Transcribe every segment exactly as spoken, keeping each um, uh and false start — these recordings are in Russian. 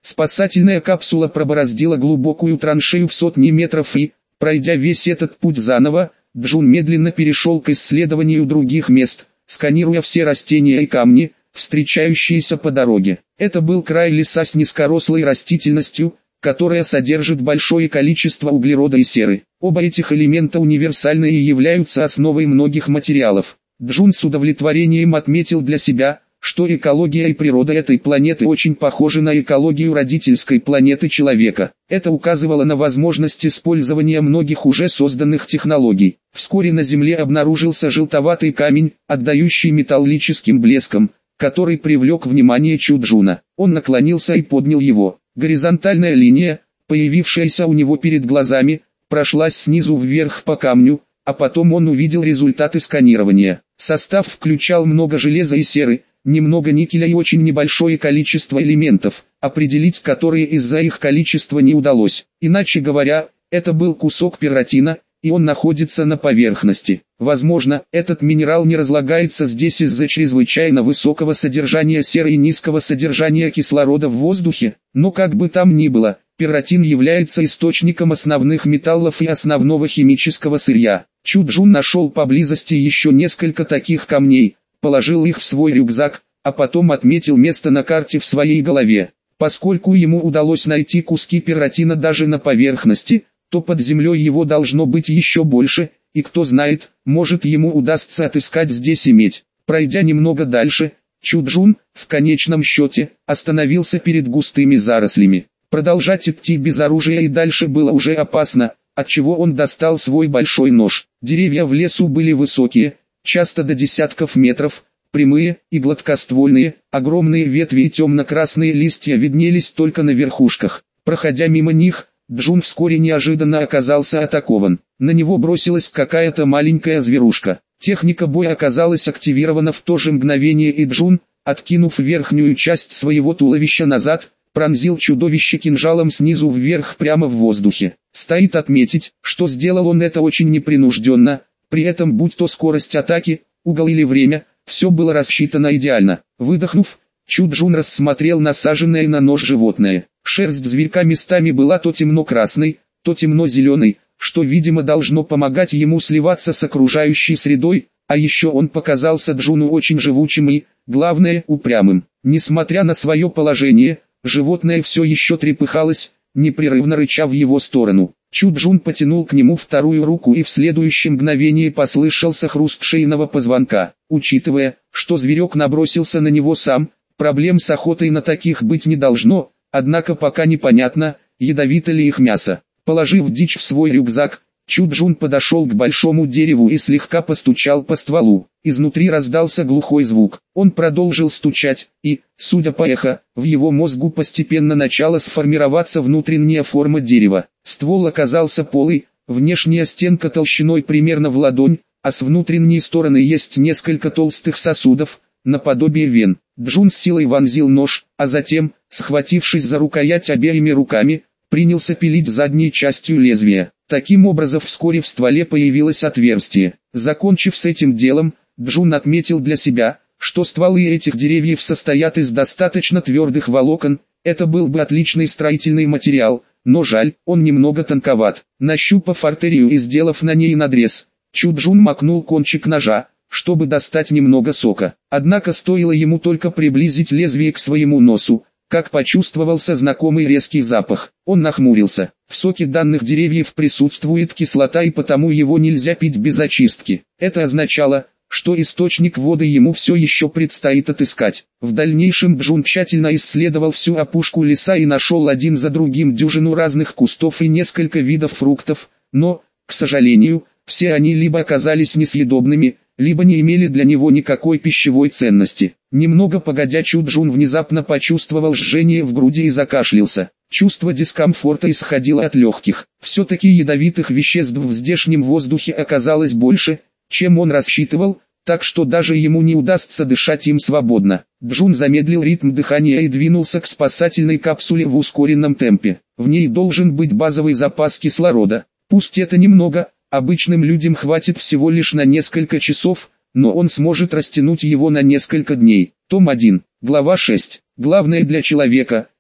Спасательная капсула пробороздила глубокую траншею в сотни метров и, пройдя весь этот путь заново, Джун медленно перешел к исследованию других мест, сканируя все растения и камни, встречающиеся по дороге. Это был край леса с низкорослой растительностью, которая содержит большое количество углерода и серы. Оба этих элемента универсальны и являются основой многих материалов. Джун с удовлетворением отметил для себя, что экология и природа этой планеты очень похожи на экологию родительской планеты человека. Это указывало на возможность использования многих уже созданных технологий. Вскоре на Земле обнаружился желтоватый камень, отдающий металлическим блеском, который привлек внимание Чуджуна. Он наклонился и поднял его. Горизонтальная линия, появившаяся у него перед глазами, прошлась снизу вверх по камню, а потом он увидел результаты сканирования. Состав включал много железа и серы, немного никеля и очень небольшое количество элементов, определить которые из-за их количества не удалось. Иначе говоря, это был кусок перротина, и он находится на поверхности. Возможно, этот минерал не разлагается здесь из-за чрезвычайно высокого содержания серы и низкого содержания кислорода в воздухе, но как бы там ни было, перротин является источником основных металлов и основного химического сырья. Чуджун нашел поблизости еще несколько таких камней, положил их в свой рюкзак, а потом отметил место на карте в своей голове. Поскольку ему удалось найти куски перротина даже на поверхности, то под землей его должно быть еще больше, и кто знает, может ему удастся отыскать здесь и медь. Пройдя немного дальше, Чуджун, в конечном счете, остановился перед густыми зарослями. Продолжать идти без оружия и дальше было уже опасно, отчего он достал свой большой нож. Деревья в лесу были высокие, часто до десятков метров, прямые и гладкоствольные, огромные ветви и темно-красные листья виднелись только на верхушках. Проходя мимо них, Джун вскоре неожиданно оказался атакован. На него бросилась какая-то маленькая зверушка. Техника боя оказалась активирована в то же мгновение, и Джун, откинув верхнюю часть своего туловища назад, пронзил чудовище кинжалом снизу вверх прямо в воздухе. Стоит отметить, что сделал он это очень непринужденно, при этом будь то скорость атаки, угол или время, все было рассчитано идеально. Выдохнув, Чуджун рассмотрел насаженное на нож животное. Шерсть зверька местами была то темно-красной, то темно-зеленой, что видимо должно помогать ему сливаться с окружающей средой, а еще он показался Джуну очень живучим и, главное, упрямым. Несмотря на свое положение, животное все еще трепыхалось, непрерывно рыча в его сторону. Чуджун потянул к нему вторую руку, и в следующее мгновение послышался хруст шейного позвонка. Учитывая, что зверек набросился на него сам, проблем с охотой на таких быть не должно, однако пока непонятно, ядовито ли их мясо. Положив дичь в свой рюкзак, Чуджун подошел к большому дереву и слегка постучал по стволу. Изнутри раздался глухой звук. Он продолжил стучать, и, судя по эхо, в его мозгу постепенно начала сформироваться внутренняя форма дерева. Ствол оказался полый, внешняя стенка толщиной примерно в ладонь, а с внутренней стороны есть несколько толстых сосудов, наподобие вен. Джун с силой вонзил нож, а затем, схватившись за рукоять обеими руками, принялся пилить задней частью лезвия. Таким образом вскоре в стволе появилось отверстие. Закончив с этим делом, Джун отметил для себя, что стволы этих деревьев состоят из достаточно твердых волокон. Это был бы отличный строительный материал, но жаль, он немного тонковат. Нащупав артерию и сделав на ней надрез, Чуджун макнул кончик ножа, чтобы достать немного сока. Однако стоило ему только приблизить лезвие к своему носу, как почувствовался знакомый резкий запах. Он нахмурился. В соке данных деревьев присутствует кислота, и потому его нельзя пить без очистки. Это означало, что источник воды ему все еще предстоит отыскать. В дальнейшем Джун тщательно исследовал всю опушку леса и нашел один за другим дюжину разных кустов и несколько видов фруктов, но, к сожалению, все они либо оказались несъедобными, либо не имели для него никакой пищевой ценности. Немного погодя, Чуджун внезапно почувствовал жжение в груди и закашлялся. Чувство дискомфорта исходило от легких. Все-таки ядовитых веществ в здешнем воздухе оказалось больше, чем он рассчитывал, так что даже ему не удастся дышать им свободно. Джун замедлил ритм дыхания и двинулся к спасательной капсуле в ускоренном темпе. В ней должен быть базовый запас кислорода. Пусть это немного, обычным людям хватит всего лишь на несколько часов, но он сможет растянуть его на несколько дней. Том один, глава шесть. Главное для человека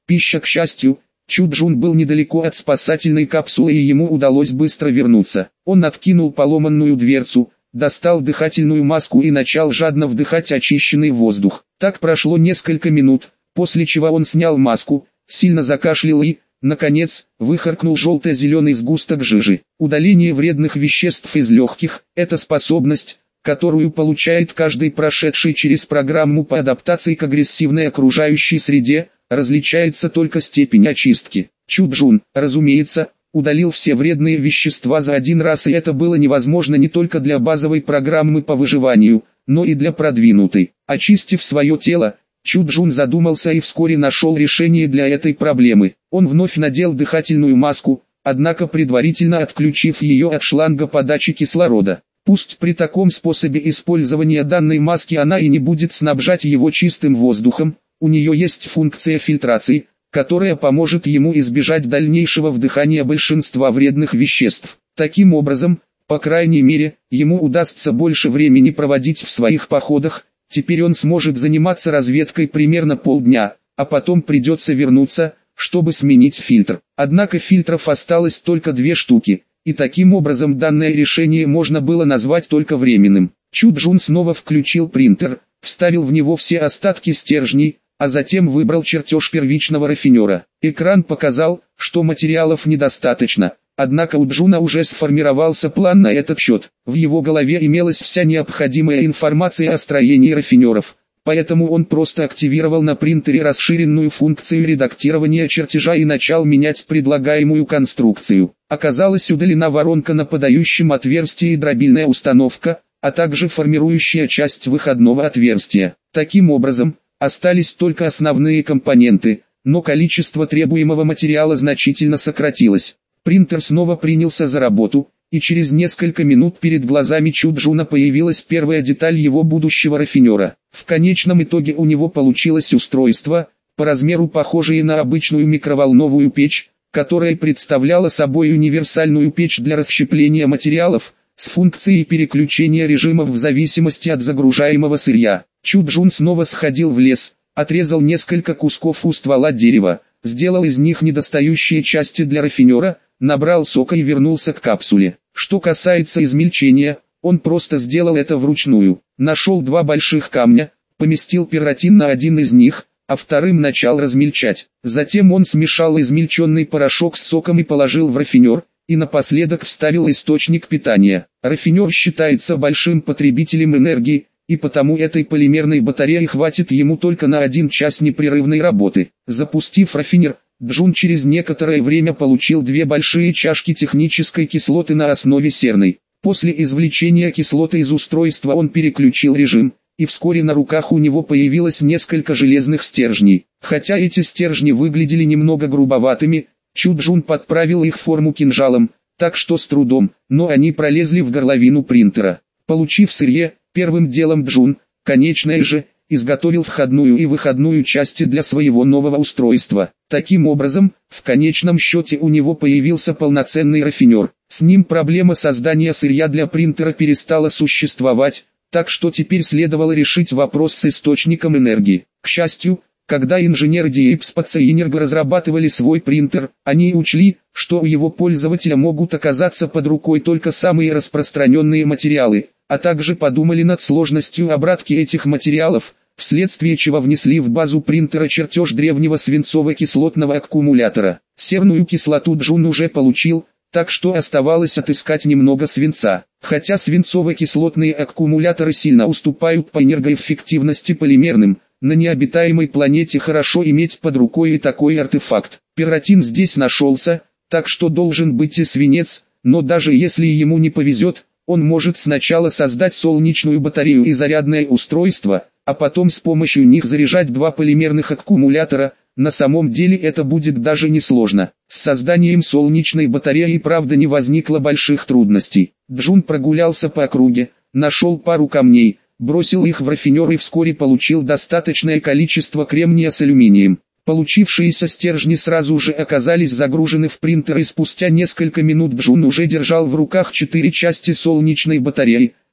Пища, к счастью, Чу-Джун был недалеко от спасательной капсулы и ему удалось быстро вернуться. Он откинул поломанную дверцу, достал дыхательную маску и начал жадно вдыхать очищенный воздух. Так прошло несколько минут, после чего он снял маску, сильно закашлял и, наконец, выхаркнул желто-зеленый сгусток жижи. Удаление вредных веществ из легких – это способность, которую получает каждый прошедший через программу по адаптации к агрессивной окружающей среде, различается только степень очистки. Чу-Джун, разумеется, удалил все вредные вещества за один раз, и это было невозможно не только для базовой программы по выживанию, но и для продвинутой. Очистив свое тело, Чу-Джун задумался и вскоре нашел решение для этой проблемы. Он вновь надел дыхательную маску, однако предварительно отключив ее от шланга подачи кислорода. Пусть при таком способе использования данной маски она и не будет снабжать его чистым воздухом, у нее есть функция фильтрации, которая поможет ему избежать дальнейшего вдыхания большинства вредных веществ. Таким образом, по крайней мере, ему удастся больше времени проводить в своих походах. Теперь он сможет заниматься разведкой примерно полдня, а потом придется вернуться, чтобы сменить фильтр. Однако фильтров осталось только две штуки, и таким образом данное решение можно было назвать только временным. Чу-Джун снова включил принтер, вставил в него все остатки стержней, а затем выбрал чертеж первичного рафинера. Экран показал, что материалов недостаточно, однако у Джуна уже сформировался план на этот счет. В его голове имелась вся необходимая информация о строении рафинеров, поэтому он просто активировал на принтере расширенную функцию редактирования чертежа и начал менять предлагаемую конструкцию. Оказалась удалена воронка на подающем отверстии и дробильная установка, а также формирующая часть выходного отверстия. Таким образом, остались только основные компоненты, но количество требуемого материала значительно сократилось. Принтер снова принялся за работу, и через несколько минут перед глазами Чу-Джуна появилась первая деталь его будущего рафинера. В конечном итоге у него получилось устройство, по размеру похожее на обычную микроволновую печь, которая представляла собой универсальную печь для расщепления материалов, с функцией переключения режимов в зависимости от загружаемого сырья. Чу-Джун снова сходил в лес, отрезал несколько кусков у ствола дерева, сделал из них недостающие части для рафинера, набрал сока и вернулся к капсуле. Что касается измельчения, он просто сделал это вручную. Нашел два больших камня, поместил перотин на один из них, а вторым начал размельчать. Затем он смешал измельченный порошок с соком и положил в рафинер, и напоследок вставил источник питания. Рафинер считается большим потребителем энергии, и потому этой полимерной батареи хватит ему только на один час непрерывной работы. Запустив рафинер, Джун через некоторое время получил две большие чашки технической кислоты на основе серной. После извлечения кислоты из устройства он переключил режим, и вскоре на руках у него появилось несколько железных стержней. Хотя эти стержни выглядели немного грубоватыми, Чу-Джун подправил их форму кинжалом, так что с трудом, но они пролезли в горловину принтера. Получив сырье, первым делом Джун, конечно же, изготовил входную и выходную части для своего нового устройства. Таким образом, в конечном счете у него появился полноценный рафинер. С ним проблема создания сырья для принтера перестала существовать, так что теперь следовало решить вопрос с источником энергии. К счастью, когда инженеры Deepspace и Energo разрабатывали свой принтер, они учли, что у его пользователя могут оказаться под рукой только самые распространенные материалы, а также подумали над сложностью обратки этих материалов, вследствие чего внесли в базу принтера чертеж древнего свинцово-кислотного аккумулятора. Серную кислоту Джун уже получил, так что оставалось отыскать немного свинца. Хотя свинцово-кислотные аккумуляторы сильно уступают по энергоэффективности полимерным, на необитаемой планете хорошо иметь под рукой и такой артефакт. Перотин здесь нашелся, так что должен быть и свинец, но даже если ему не повезет, он может сначала создать солнечную батарею и зарядное устройство, а потом с помощью них заряжать два полимерных аккумулятора. На самом деле это будет даже несложно. С созданием солнечной батареи правда не возникло больших трудностей. Джун прогулялся по округе, нашел пару камней, бросил их в рафинер и вскоре получил достаточное количество кремния с алюминием. Получившиеся стержни сразу же оказались загружены в принтер, и спустя несколько минут Джун уже держал в руках четыре части солнечной батареи,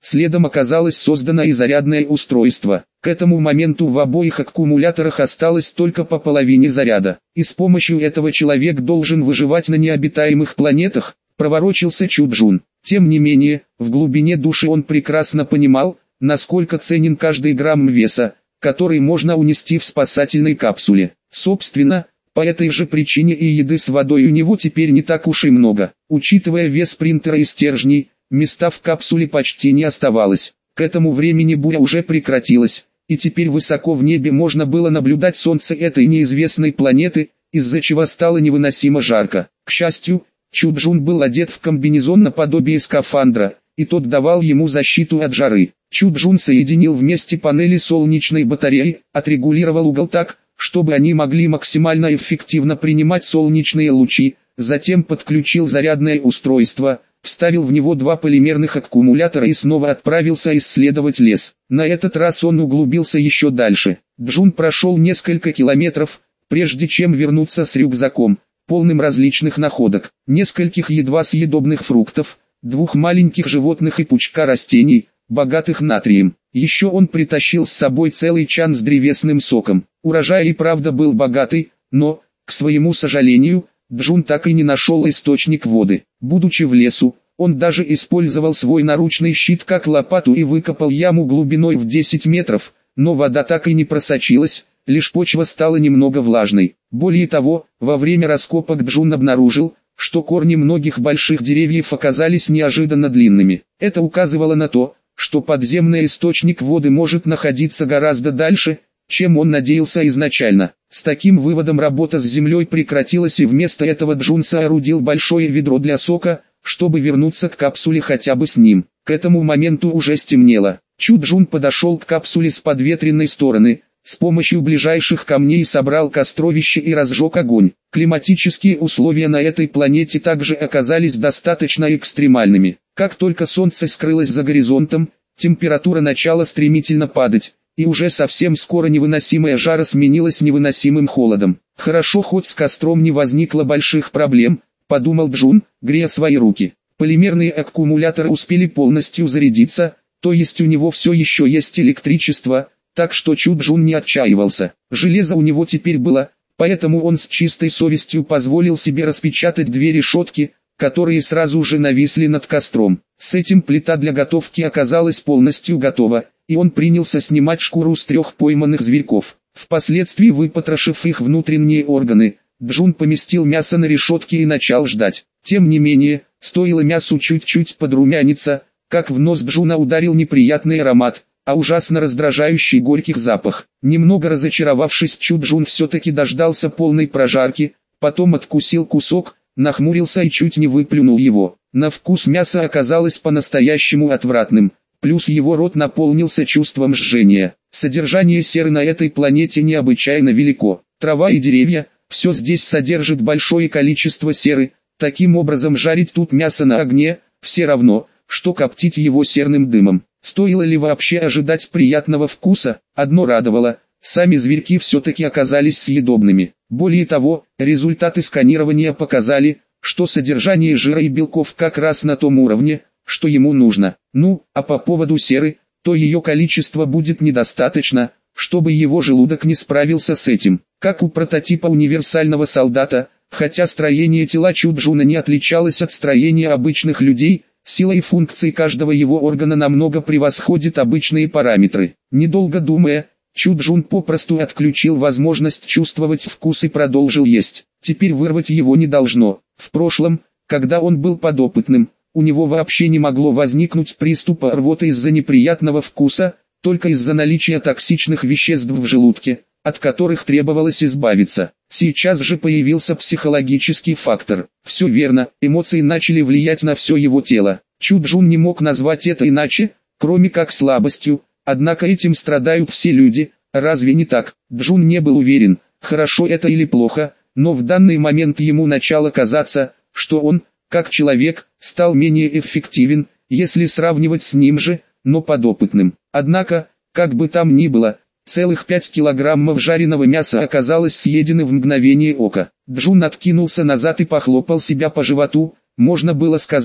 Следом оказалось создано и зарядное устройство. К этому моменту в обоих аккумуляторах осталось только по половине заряда. И с помощью этого человек должен выживать на необитаемых планетах, проворочился Чу Джун. Тем не менее, в глубине души он прекрасно понимал, насколько ценен каждый грамм веса, который можно унести в спасательной капсуле. Собственно, по этой же причине и еды с водой у него теперь не так уж и много. Учитывая вес принтера и стержней, места в капсуле почти не оставалось. К этому времени буря уже прекратилась, и теперь высоко в небе можно было наблюдать солнце этой неизвестной планеты, из-за чего стало невыносимо жарко. К счастью, Чу Джун был одет в комбинезон наподобие скафандра, и тот давал ему защиту от жары. Чу Джун соединил вместе панели солнечной батареи, отрегулировал угол так, чтобы они могли максимально эффективно принимать солнечные лучи, затем подключил зарядное устройство, вставил в него два полимерных аккумулятора и снова отправился исследовать лес. На этот раз он углубился еще дальше. Джун прошел несколько километров, прежде чем вернуться с рюкзаком, полным различных находок, нескольких едва съедобных фруктов, двух маленьких животных и пучка растений, богатых натрием. Еще он притащил с собой целый чан с древесным соком. Урожай и правда был богатый, но, к своему сожалению, Джун так и не нашел источник воды. Будучи в лесу, он даже использовал свой наручный щит как лопату и выкопал яму глубиной в десять метров, но вода так и не просочилась, лишь почва стала немного влажной. Более того, во время раскопок Джун обнаружил, что корни многих больших деревьев оказались неожиданно длинными. Это указывало на то, что подземный источник воды может находиться гораздо дальше, чем он надеялся изначально. С таким выводом работа с землей прекратилась, и вместо этого Джун соорудил большое ведро для сока, чтобы вернуться к капсуле хотя бы с ним. К этому моменту уже стемнело. Чу Джун подошел к капсуле с подветренной стороны, с помощью ближайших камней собрал костровище и разжег огонь. Климатические условия на этой планете также оказались достаточно экстремальными. Как только солнце скрылось за горизонтом, температура начала стремительно падать, и уже совсем скоро невыносимая жара сменилась невыносимым холодом. «Хорошо, хоть с костром не возникло больших проблем», — подумал Джун, грея свои руки. Полимерные аккумуляторы успели полностью зарядиться, то есть у него все еще есть электричество, так что Чу Джун не отчаивался. Железо у него теперь было, поэтому он с чистой совестью позволил себе распечатать две решетки, которые сразу же нависли над костром. С этим плита для готовки оказалась полностью готова, и он принялся снимать шкуру с трех пойманных зверьков. Впоследствии, выпотрошив их внутренние органы, Джун поместил мясо на решетки и начал ждать. Тем не менее, стоило мясу чуть-чуть подрумяниться, как в нос Джуна ударил неприятный аромат, а ужасно раздражающий горький запах. Немного разочаровавшись, Чу Джун все-таки дождался полной прожарки, потом откусил кусок, нахмурился и чуть не выплюнул его. На вкус мясо оказалось по-настоящему отвратным, плюс его рот наполнился чувством жжения. Содержание серы на этой планете необычайно велико. Трава и деревья, все здесь содержит большое количество серы, таким образом жарить тут мясо на огне, все равно, что коптить его серным дымом. Стоило ли вообще ожидать приятного вкуса? Одно радовало, сами зверьки все-таки оказались съедобными. Более того, результаты сканирования показали, что содержание жира и белков как раз на том уровне, что ему нужно. Ну, а по поводу серы, то ее количество будет недостаточно, чтобы его желудок не справился с этим. Как у прототипа универсального солдата, хотя строение тела Чу Джуна не отличалось от строения обычных людей, сила и функции каждого его органа намного превосходит обычные параметры. Недолго думая, Чу Джун попросту отключил возможность чувствовать вкус и продолжил есть. Теперь вырвать его не должно. В прошлом, когда он был подопытным, у него вообще не могло возникнуть приступа рвоты из-за неприятного вкуса, только из-за наличия токсичных веществ в желудке, от которых требовалось избавиться. Сейчас же появился психологический фактор. Все верно, эмоции начали влиять на все его тело. Чу Джун не мог назвать это иначе, кроме как слабостью, однако этим страдают все люди, разве не так? Джун не был уверен, хорошо это или плохо, но в данный момент ему начало казаться, что он, как человек, стал менее эффективен, если сравнивать с ним же, но подопытным. Однако, как бы там ни было, целых пять килограммов жареного мяса оказалось съедены в мгновение ока. Джун откинулся назад и похлопал себя по животу, можно было сказать,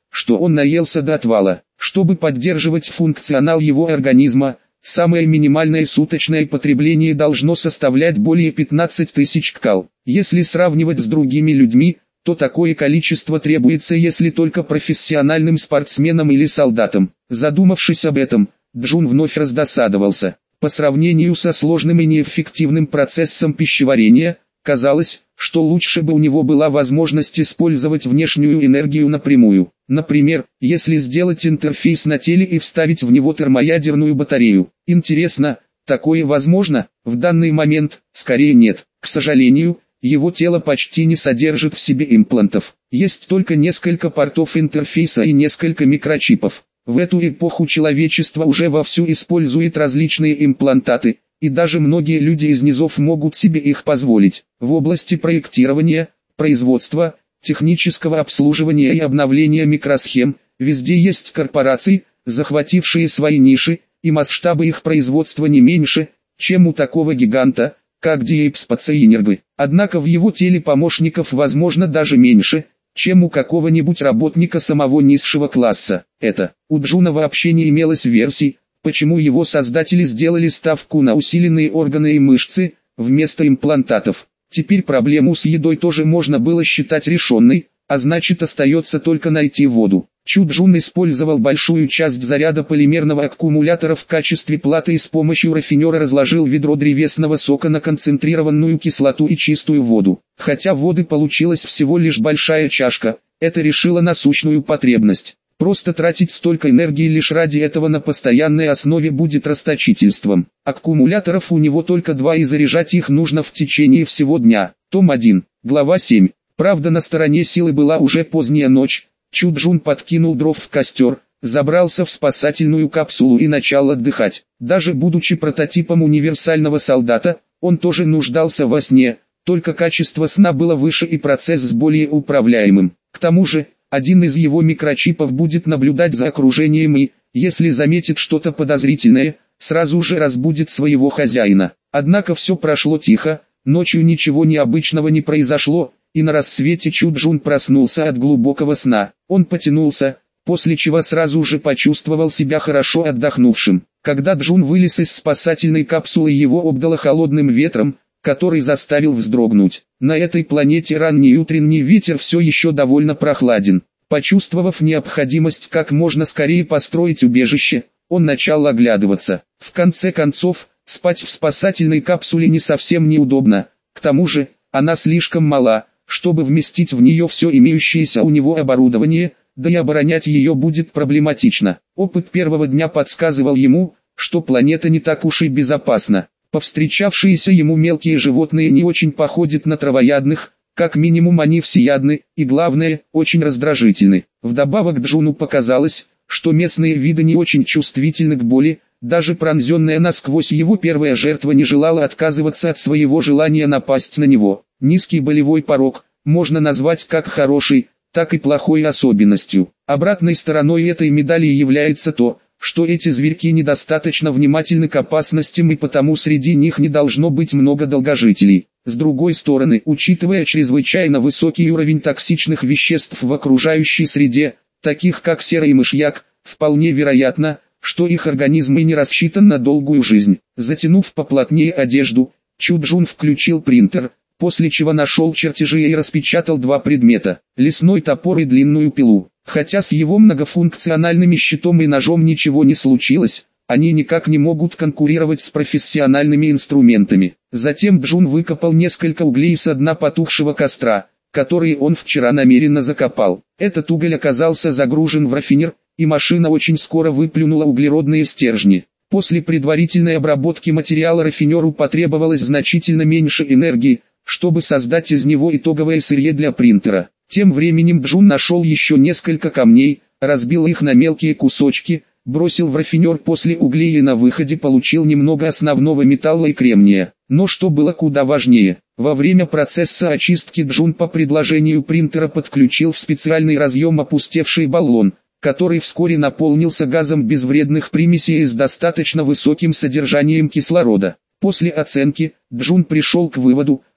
что он наелся до отвала. Чтобы поддерживать функционал его организма, самое минимальное суточное потребление должно составлять более пятнадцати тысяч ккал. Если сравнивать с другими людьми, то такое количество требуется если только профессиональным спортсменам или солдатам. Задумавшись об этом, Джун вновь раздосадовался. По сравнению со сложным и неэффективным процессом пищеварения, казалось, что лучше бы у него была возможность использовать внешнюю энергию напрямую. Например, если сделать интерфейс на теле и вставить в него термоядерную батарею. Интересно, такое возможно? В данный момент, скорее нет. К сожалению, его тело почти не содержит в себе имплантов. Есть только несколько портов интерфейса и несколько микрочипов. В эту эпоху человечество уже вовсю использует различные имплантаты, и даже многие люди из низов могут себе их позволить. В области проектирования, производства, технического обслуживания и обновления микросхем, везде есть корпорации, захватившие свои ниши, и масштабы их производства не меньше, чем у такого гиганта, как Диэпспацинерго. Однако в его теле помощников возможно даже меньше, чем у какого-нибудь работника самого низшего класса. Это, у Джуна вообще не имелось версий, почему его создатели сделали ставку на усиленные органы и мышцы, вместо имплантатов. Теперь проблему с едой тоже можно было считать решенной, а значит остается только найти воду. Чу Джун использовал большую часть заряда полимерного аккумулятора в качестве платы и с помощью рафинера разложил ведро древесного сока на концентрированную кислоту и чистую воду. Хотя воды получилась всего лишь большая чашка, это решило насущную потребность. Просто тратить столько энергии лишь ради этого на постоянной основе будет расточительством. Аккумуляторов у него только два и заряжать их нужно в течение всего дня. Том один, глава семь. Правда, на стороне силы была уже поздняя ночь. Чу Джун подкинул дров в костер, забрался в спасательную капсулу и начал отдыхать. Даже будучи прототипом универсального солдата, он тоже нуждался во сне, только качество сна было выше и процесс более управляемым. К тому же, один из его микрочипов будет наблюдать за окружением и, если заметит что-то подозрительное, сразу же разбудит своего хозяина. Однако все прошло тихо, ночью ничего необычного не произошло, и на рассвете Чу Джун проснулся от глубокого сна. Он потянулся, после чего сразу же почувствовал себя хорошо отдохнувшим. Когда Джун вылез из спасательной капсулы, его обдало холодным ветром, который заставил вздрогнуть. На этой планете ранний утренний ветер все еще довольно прохладен. Почувствовав необходимость как можно скорее построить убежище, он начал оглядываться. В конце концов, спать в спасательной капсуле не совсем неудобно, к тому же, она слишком мала, чтобы вместить в нее все имеющееся у него оборудование, да и оборонять ее будет проблематично. Опыт первого дня подсказывал ему, что планета не так уж и безопасна. Повстречавшиеся ему мелкие животные не очень походят на травоядных, как минимум они всеядны, и главное, очень раздражительны. Вдобавок Джуну показалось, что местные виды не очень чувствительны к боли, даже пронзенная насквозь его первая жертва не желала отказываться от своего желания напасть на него. Низкий болевой порог можно назвать как хорошей, так и плохой особенностью. Обратной стороной этой медали является то, что эти зверьки недостаточно внимательны к опасностям и потому среди них не должно быть много долгожителей. С другой стороны, учитывая чрезвычайно высокий уровень токсичных веществ в окружающей среде, таких как серый мышьяк, вполне вероятно, что их организм и не рассчитан на долгую жизнь. Затянув поплотнее одежду, Чу Джун включил принтер, после чего нашел чертежи и распечатал два предмета – лесной топор и длинную пилу. Хотя с его многофункциональными щитом и ножом ничего не случилось, они никак не могут конкурировать с профессиональными инструментами. Затем Джун выкопал несколько углей со дна потухшего костра, которые он вчера намеренно закопал. Этот уголь оказался загружен в рафинер, и машина очень скоро выплюнула углеродные стержни. После предварительной обработки материала рафинеру потребовалось значительно меньше энергии, чтобы создать из него итоговое сырье для принтера. Тем временем Джун нашел еще несколько камней, разбил их на мелкие кусочки, бросил в рафинер после углей и на выходе получил немного основного металла и кремния. Но что было куда важнее, во время процесса очистки Джун по предложению принтера подключил в специальный разъем опустевший баллон, который вскоре наполнился газом без вредных примесей и с достаточно высоким содержанием кислорода. После оценки, Джун пришел к выводу,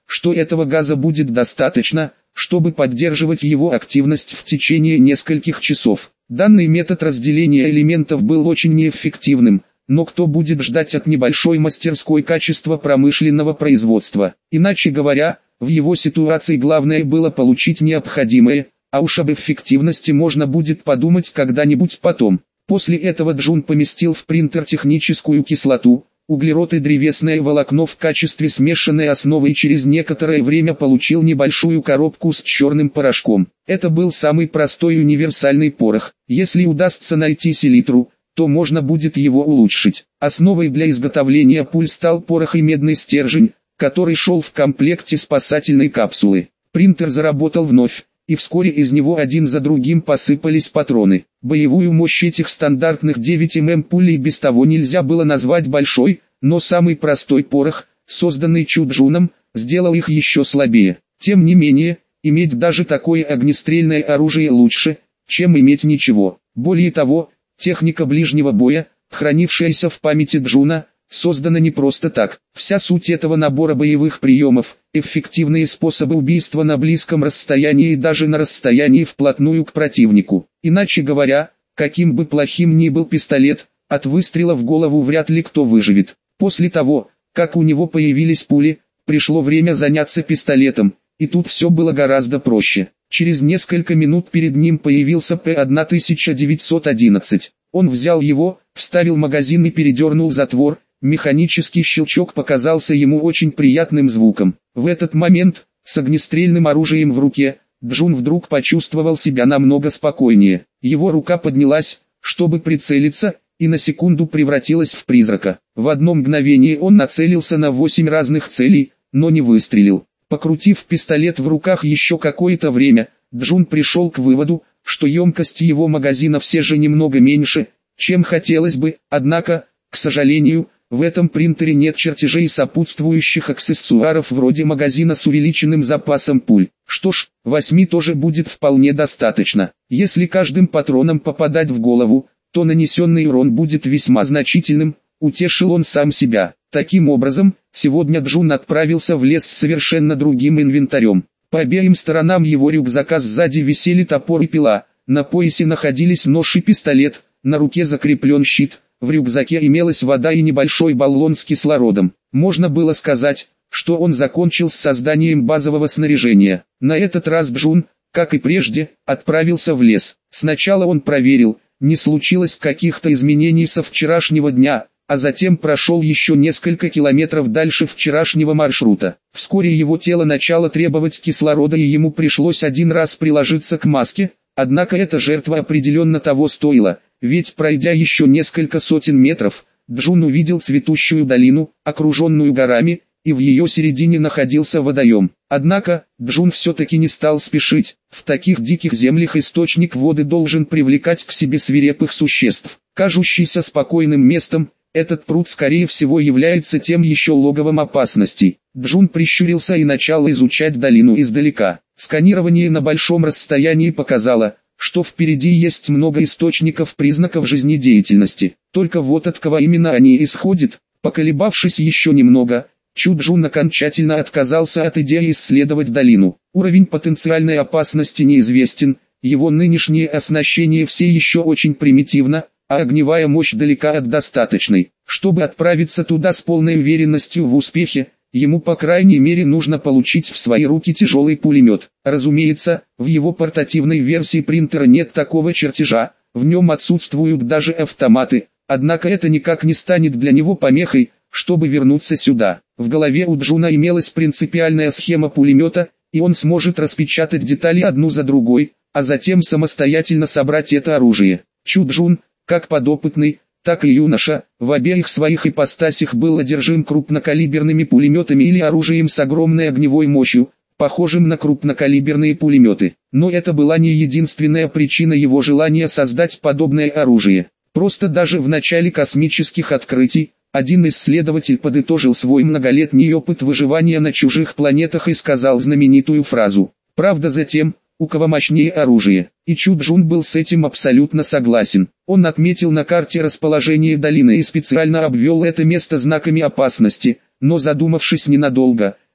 что этого газа будет достаточно, чтобы поддерживать его активность в течение нескольких часов. Данный метод разделения элементов был очень неэффективным, но кто будет ждать от небольшой мастерской качества промышленного производства? Иначе говоря, в его ситуации главное было получить необходимое, а уж об эффективности можно будет подумать когда-нибудь потом. После этого Джун поместил в принтер техническую кислоту, углерод и древесное волокно в качестве смешанной основы и через некоторое время получил небольшую коробку с черным порошком. Это был самый простой универсальный порох. Если удастся найти селитру, то можно будет его улучшить. Основой для изготовления пуль стал порох и медный стержень, который шел в комплекте спасательной капсулы. Принтер заработал вновь, и вскоре из него один за другим посыпались патроны. Боевую мощь этих стандартных девять миллиметров пулей без того нельзя было назвать большой, но самый простой порох, созданный Чуджуном, сделал их еще слабее. Тем не менее, иметь даже такое огнестрельное оружие лучше, чем иметь ничего. Более того, техника ближнего боя, хранившаяся в памяти Джуна, создана не просто так. Вся суть этого набора боевых приемов, эффективные способы убийства на близком расстоянии и даже на расстоянии вплотную к противнику. Иначе говоря, каким бы плохим ни был пистолет, от выстрела в голову вряд ли кто выживет. После того, как у него появились пули, пришло время заняться пистолетом, и тут все было гораздо проще. Через несколько минут перед ним появился П тысяча девятьсот одиннадцать. Он взял его, вставил магазин и передернул затвор. Механический щелчок показался ему очень приятным звуком. В этот момент, с огнестрельным оружием в руке, Джун вдруг почувствовал себя намного спокойнее. Его рука поднялась, чтобы прицелиться, и на секунду превратилась в призрака. В одно мгновение он нацелился на восемь разных целей, но не выстрелил. Покрутив пистолет в руках еще какое-то время, Джун пришел к выводу, что емкость его магазина все же немного меньше, чем хотелось бы, однако, к сожалению, в этом принтере нет чертежей сопутствующих аксессуаров вроде магазина с увеличенным запасом пуль. Что ж, восьми тоже будет вполне достаточно. Если каждым патроном попадать в голову, то нанесенный урон будет весьма значительным, утешил он сам себя. Таким образом, сегодня Джун отправился в лес с совершенно другим инвентарем. По обеим сторонам его рюкзака сзади висели топор и пила, на поясе находились нож и пистолет, на руке закреплен щит. В рюкзаке имелась вода и небольшой баллон с кислородом. Можно было сказать, что он закончил с созданием базового снаряжения. На этот раз Джун, как и прежде, отправился в лес. Сначала он проверил, не случилось каких-то изменений со вчерашнего дня, а затем прошел еще несколько километров дальше вчерашнего маршрута. Вскоре его тело начало требовать кислорода и ему пришлось один раз приложиться к маске, однако эта жертва определенно того стоила. Ведь пройдя еще несколько сотен метров, Джун увидел цветущую долину, окруженную горами, и в ее середине находился водоем. Однако, Джун все-таки не стал спешить. В таких диких землях источник воды должен привлекать к себе свирепых существ. Кажущийся спокойным местом, этот пруд скорее всего является тем еще логовом опасностей. Джун прищурился и начал изучать долину издалека. Сканирование на большом расстоянии показало, что впереди есть много источников признаков жизнедеятельности. Только вот от кого именно они исходят, поколебавшись еще немного, Чуджун окончательно отказался от идеи исследовать долину. Уровень потенциальной опасности неизвестен, его нынешнее оснащение все еще очень примитивно, а огневая мощь далека от достаточной. Чтобы отправиться туда с полной уверенностью в успехе, ему по крайней мере нужно получить в свои руки тяжелый пулемет. Разумеется, в его портативной версии принтера нет такого чертежа, в нем отсутствуют даже автоматы, однако это никак не станет для него помехой, чтобы вернуться сюда. В голове у Джуна имелась принципиальная схема пулемета, и он сможет распечатать детали одну за другой, а затем самостоятельно собрать это оружие. Чуджун, как подопытный, так и юноша, в обеих своих ипостасях был одержим крупнокалиберными пулеметами или оружием с огромной огневой мощью, похожим на крупнокалиберные пулеметы. Но это была не единственная причина его желания создать подобное оружие. Просто даже в начале космических открытий, один исследователь подытожил свой многолетний опыт выживания на чужих планетах и сказал знаменитую фразу: «Правда за тем, у кого мощнее оружие». И Чуджун был с этим абсолютно согласен. Он отметил на карте расположение долины и специально обвел это место знаками опасности, но задумавшись ненадолго,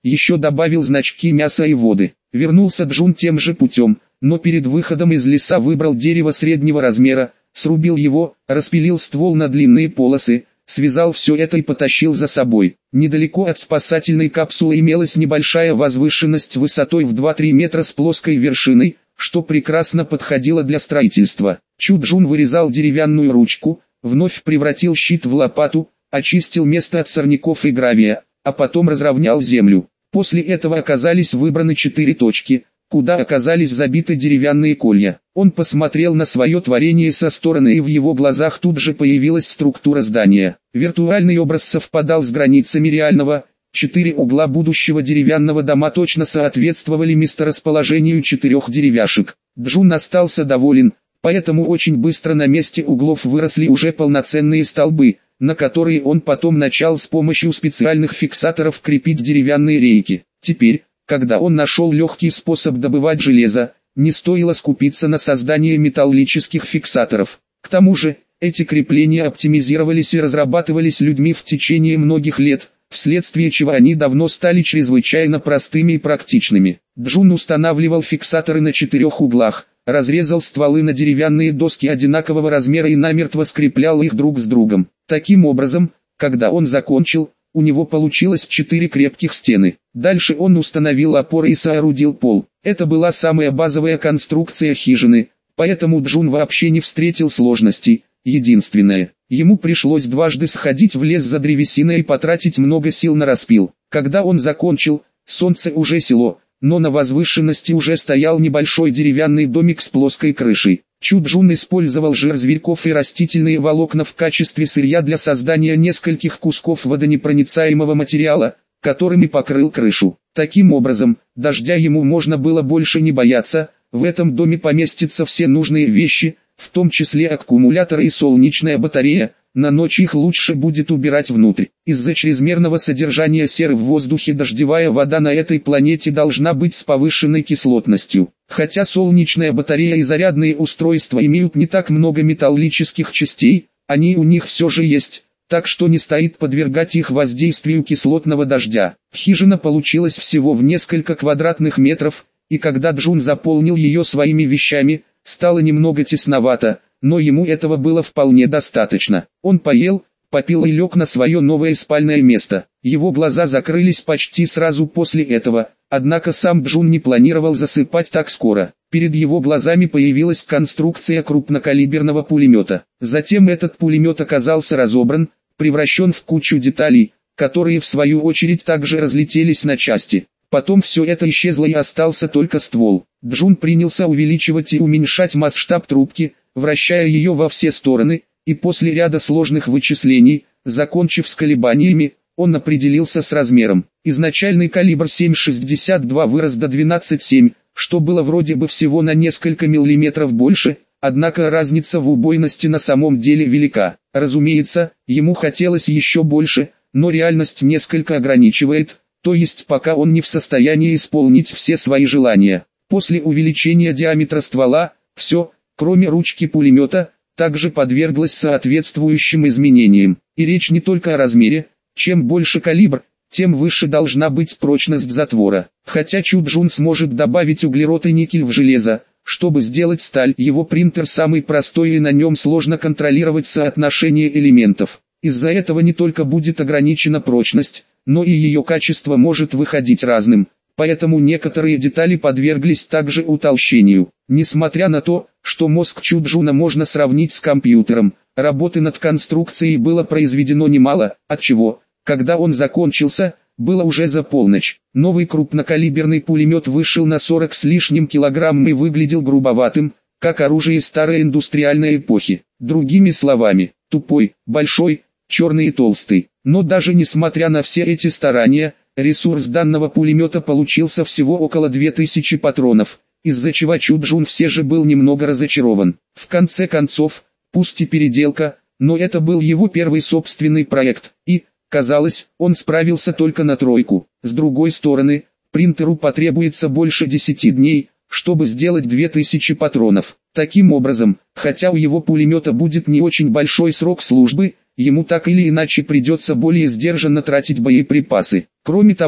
еще добавил значки мяса и воды. Вернулся Джун тем же путем, но перед выходом из леса выбрал дерево среднего размера, срубил его, распилил ствол на длинные полосы, связал все это и потащил за собой. Недалеко от спасательной капсулы имелась небольшая возвышенность высотой в два-три метра с плоской вершиной, что прекрасно подходило для строительства. Чу Джун вырезал деревянную ручку, вновь превратил щит в лопату, очистил место от сорняков и гравия, а потом разровнял землю. После этого оказались выбраны четыре точки, куда оказались забиты деревянные колья. Он посмотрел на свое творение со стороны, и в его глазах тут же появилась структура здания. Виртуальный образ совпадал с границами реального. Четыре угла будущего деревянного дома точно соответствовали месторасположению четырех деревяшек. Джун остался доволен, поэтому очень быстро на месте углов выросли уже полноценные столбы, на которые он потом начал с помощью специальных фиксаторов крепить деревянные рейки. Теперь, когда он нашел легкий способ добывать железо, не стоило скупиться на создание металлических фиксаторов. К тому же, эти крепления оптимизировались и разрабатывались людьми в течение многих лет, вследствие чего они давно стали чрезвычайно простыми и практичными. Джун устанавливал фиксаторы на четырех углах, разрезал стволы на деревянные доски одинакового размера и намертво скреплял их друг с другом. Таким образом, когда он закончил, у него получилось четыре крепких стены. Дальше он установил опоры и соорудил пол. Это была самая базовая конструкция хижины, поэтому Джун вообще не встретил сложностей. Единственное, ему пришлось дважды сходить в лес за древесиной и потратить много сил на распил. Когда он закончил, солнце уже село, но на возвышенности уже стоял небольшой деревянный домик с плоской крышей. Чу Джун использовал жир зверьков и растительные волокна в качестве сырья для создания нескольких кусков водонепроницаемого материала, которыми покрыл крышу. Таким образом, дождя ему можно было больше не бояться. В этом доме поместятся все нужные вещи, в том числе аккумуляторы и солнечная батарея. На ночь их лучше будет убирать внутрь. Из-за чрезмерного содержания серы в воздухе дождевая вода на этой планете должна быть с повышенной кислотностью. Хотя солнечная батарея и зарядные устройства имеют не так много металлических частей, они у них все же есть, так что не стоит подвергать их воздействию кислотного дождя. Хижина получилась всего в несколько квадратных метров, и когда Джун заполнил ее своими вещами, стало немного тесновато, но ему этого было вполне достаточно. Он поел, попил и лег на свое новое спальное место. Его глаза закрылись почти сразу после этого, однако сам Джун не планировал засыпать так скоро. Перед его глазами появилась конструкция крупнокалиберного пулемета. Затем этот пулемет оказался разобран, превращен в кучу деталей, которые в свою очередь также разлетелись на части. Потом все это исчезло и остался только ствол. Джун принялся увеличивать и уменьшать масштаб трубки, вращая ее во все стороны, и после ряда сложных вычислений, закончив с колебаниями, он определился с размером. Изначальный калибр семь шестьдесят два вырос до двенадцать семь, что было вроде бы всего на несколько миллиметров больше, однако разница в убойности на самом деле велика. Разумеется, ему хотелось еще больше, но реальность несколько ограничивает, то есть пока он не в состоянии исполнить все свои желания. После увеличения диаметра ствола, все, кроме ручки пулемета, также подверглось соответствующим изменениям. И речь не только о размере, чем больше калибр, тем выше должна быть прочность затвора. Хотя Чу Джун сможет добавить углерод и никель в железо, чтобы сделать сталь, его принтер самый простой и на нем сложно контролировать соотношение элементов. Из-за этого не только будет ограничена прочность, но и ее качество может выходить разным, поэтому некоторые детали подверглись также утолщению. Несмотря на то, что мозг Чу Джуна можно сравнить с компьютером, работы над конструкцией было произведено немало, отчего, когда он закончился, было уже за полночь. Новый крупнокалиберный пулемет вышел на сорок с лишним килограмм и выглядел грубоватым, как оружие старой индустриальной эпохи. Другими словами, тупой, большой, черный и толстый. Но даже несмотря на все эти старания, ресурс данного пулемета получился всего около двух тысяч патронов, из-за чего Чу Джун все же был немного разочарован. В конце концов, пусть и переделка, но это был его первый собственный проект, и, казалось, он справился только на тройку. С другой стороны, принтеру потребуется больше десяти дней, чтобы сделать две тысячи патронов. Таким образом, хотя у его пулемета будет не очень большой срок службы, ему так или иначе придется более сдержанно тратить боеприпасы. Кроме того,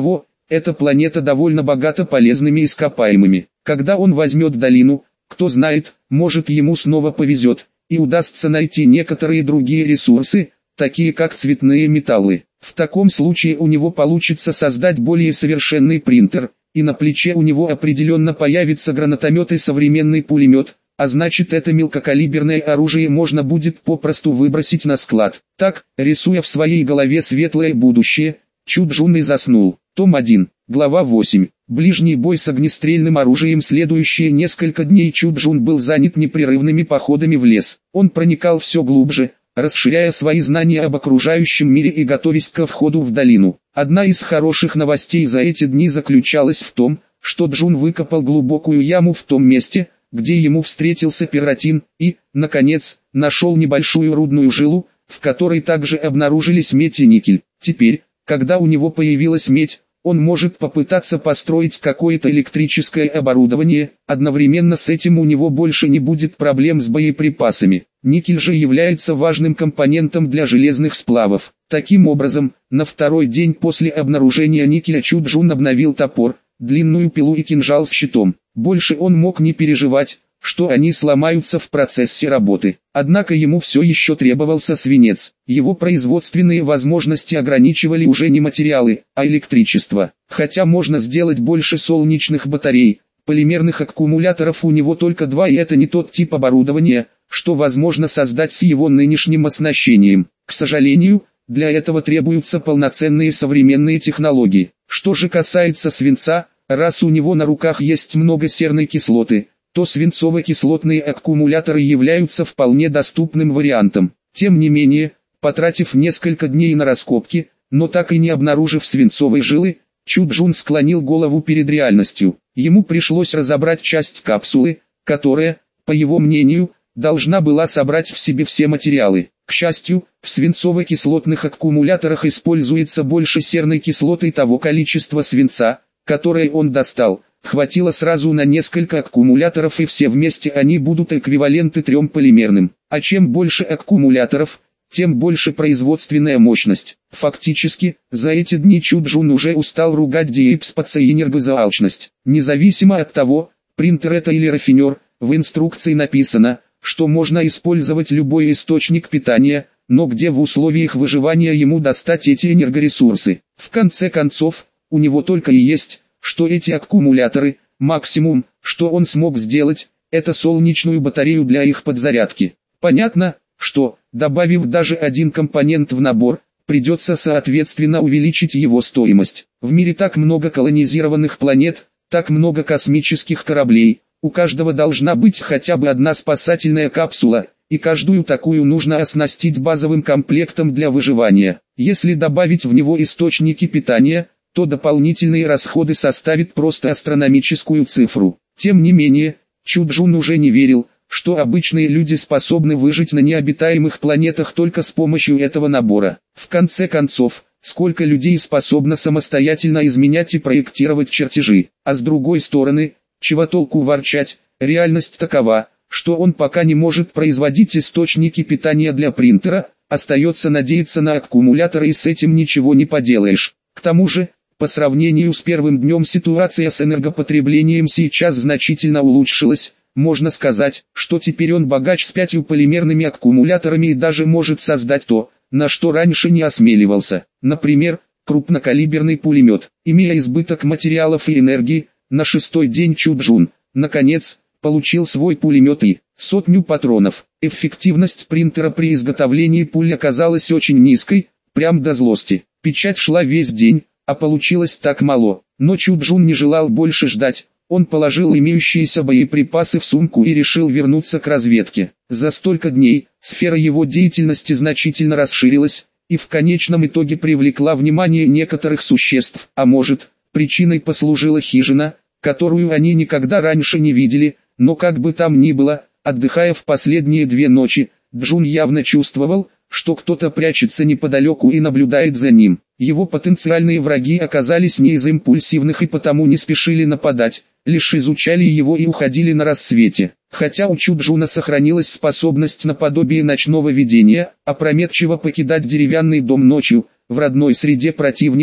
Эта планета довольно богата полезными ископаемыми. Когда он возьмет долину, кто знает, может ему снова повезет, и удастся найти некоторые другие ресурсы, такие как цветные металлы. В таком случае у него получится создать более совершенный принтер, и на плече у него определенно появится гранатомет и современный пулемет, а значит это мелкокалиберное оружие можно будет попросту выбросить на склад. Так, рисуя в своей голове светлое будущее, Чу Чжун и заснул. Том один, глава восемь. Ближний бой с огнестрельным оружием. Следующие несколько дней Чу Чжун был занят непрерывными походами в лес. Он проникал все глубже, расширяя свои знания об окружающем мире и готовясь ко входу в долину. Одна из хороших новостей за эти дни заключалась в том, что Чжун выкопал глубокую яму в том месте, где ему встретился Пиратин, и, наконец, нашел небольшую рудную жилу, в которой также обнаружились медь и никель. Теперь, когда у него появилась медь, он может попытаться построить какое-то электрическое оборудование, одновременно с этим у него больше не будет проблем с боеприпасами. Никель же является важным компонентом для железных сплавов. Таким образом, на второй день после обнаружения никеля Чу Чжун обновил топор, длинную пилу и кинжал с щитом. Больше он мог не переживать, что они сломаются в процессе работы. Однако ему все еще требовался свинец. Его производственные возможности ограничивали уже не материалы, а электричество. Хотя можно сделать больше солнечных батарей, полимерных аккумуляторов у него только два, и это не тот тип оборудования, что возможно создать с его нынешним оснащением. К сожалению, для этого требуются полноценные современные технологии. Что же касается свинца, раз у него на руках есть много серной кислоты, то свинцово-кислотные аккумуляторы являются вполне доступным вариантом. Тем не менее, потратив несколько дней на раскопки, но так и не обнаружив свинцовой жилы, Чу Чжун склонил голову перед реальностью. Ему пришлось разобрать часть капсулы, которая, по его мнению, должна была собрать в себе все материалы. К счастью, в свинцово-кислотных аккумуляторах используется больше серной кислоты того количества свинца, которое он достал. Хватило сразу на несколько аккумуляторов, и все вместе они будут эквиваленты трем полимерным. А чем больше аккумуляторов, тем больше производственная мощность. Фактически, за эти дни Чу Чжун уже устал ругать диэпспаца и энергозалачность. Независимо от того, принтер это или рафинер, в инструкции написано, что можно использовать любой источник питания, но где в условиях выживания ему достать эти энергоресурсы. В конце концов, у него только и есть, что эти аккумуляторы. Максимум, что он смог сделать, это солнечную батарею для их подзарядки. Понятно, что, добавив даже один компонент в набор, придется соответственно увеличить его стоимость. В мире так много колонизированных планет, так много космических кораблей, у каждого должна быть хотя бы одна спасательная капсула, и каждую такую нужно оснастить базовым комплектом для выживания. Если добавить в него источники питания, то дополнительные расходы составят просто астрономическую цифру. Тем не менее, Чу Чжун уже не верил, что обычные люди способны выжить на необитаемых планетах только с помощью этого набора. В конце концов, сколько людей способно самостоятельно изменять и проектировать чертежи? А с другой стороны, чего толку ворчать, реальность такова, что он пока не может производить источники питания для принтера, остается надеяться на аккумуляторы, и с этим ничего не поделаешь. К тому же, по сравнению с первым днем ситуация с энергопотреблением сейчас значительно улучшилась. Можно сказать, что теперь он богач с пятью полимерными аккумуляторами и даже может создать то, на что раньше не осмеливался. Например, крупнокалиберный пулемет. Имея избыток материалов и энергии, на шестой день Чу Чжун, наконец, получил свой пулемет и сотню патронов. Эффективность принтера при изготовлении пуль оказалась очень низкой, прям до злости. Печать шла весь день, а получилось так мало. Но Чу Чжун не желал больше ждать. Он положил имеющиеся боеприпасы в сумку и решил вернуться к разведке. За столько дней, сфера его деятельности значительно расширилась, и в конечном итоге привлекла внимание некоторых существ. А может, причиной послужила хижина, которую они никогда раньше не видели, но как бы там ни было, отдыхая в последние две ночи, Чжун явно чувствовал, что кто-то прячется неподалеку и наблюдает за ним. Его потенциальные враги оказались не из импульсивных и потому не спешили нападать, лишь изучали его и уходили на рассвете. Хотя у Чу Чжуна сохранилась способность наподобие ночного видения, опрометчиво покидать деревянный дом ночью, в родной среде противника,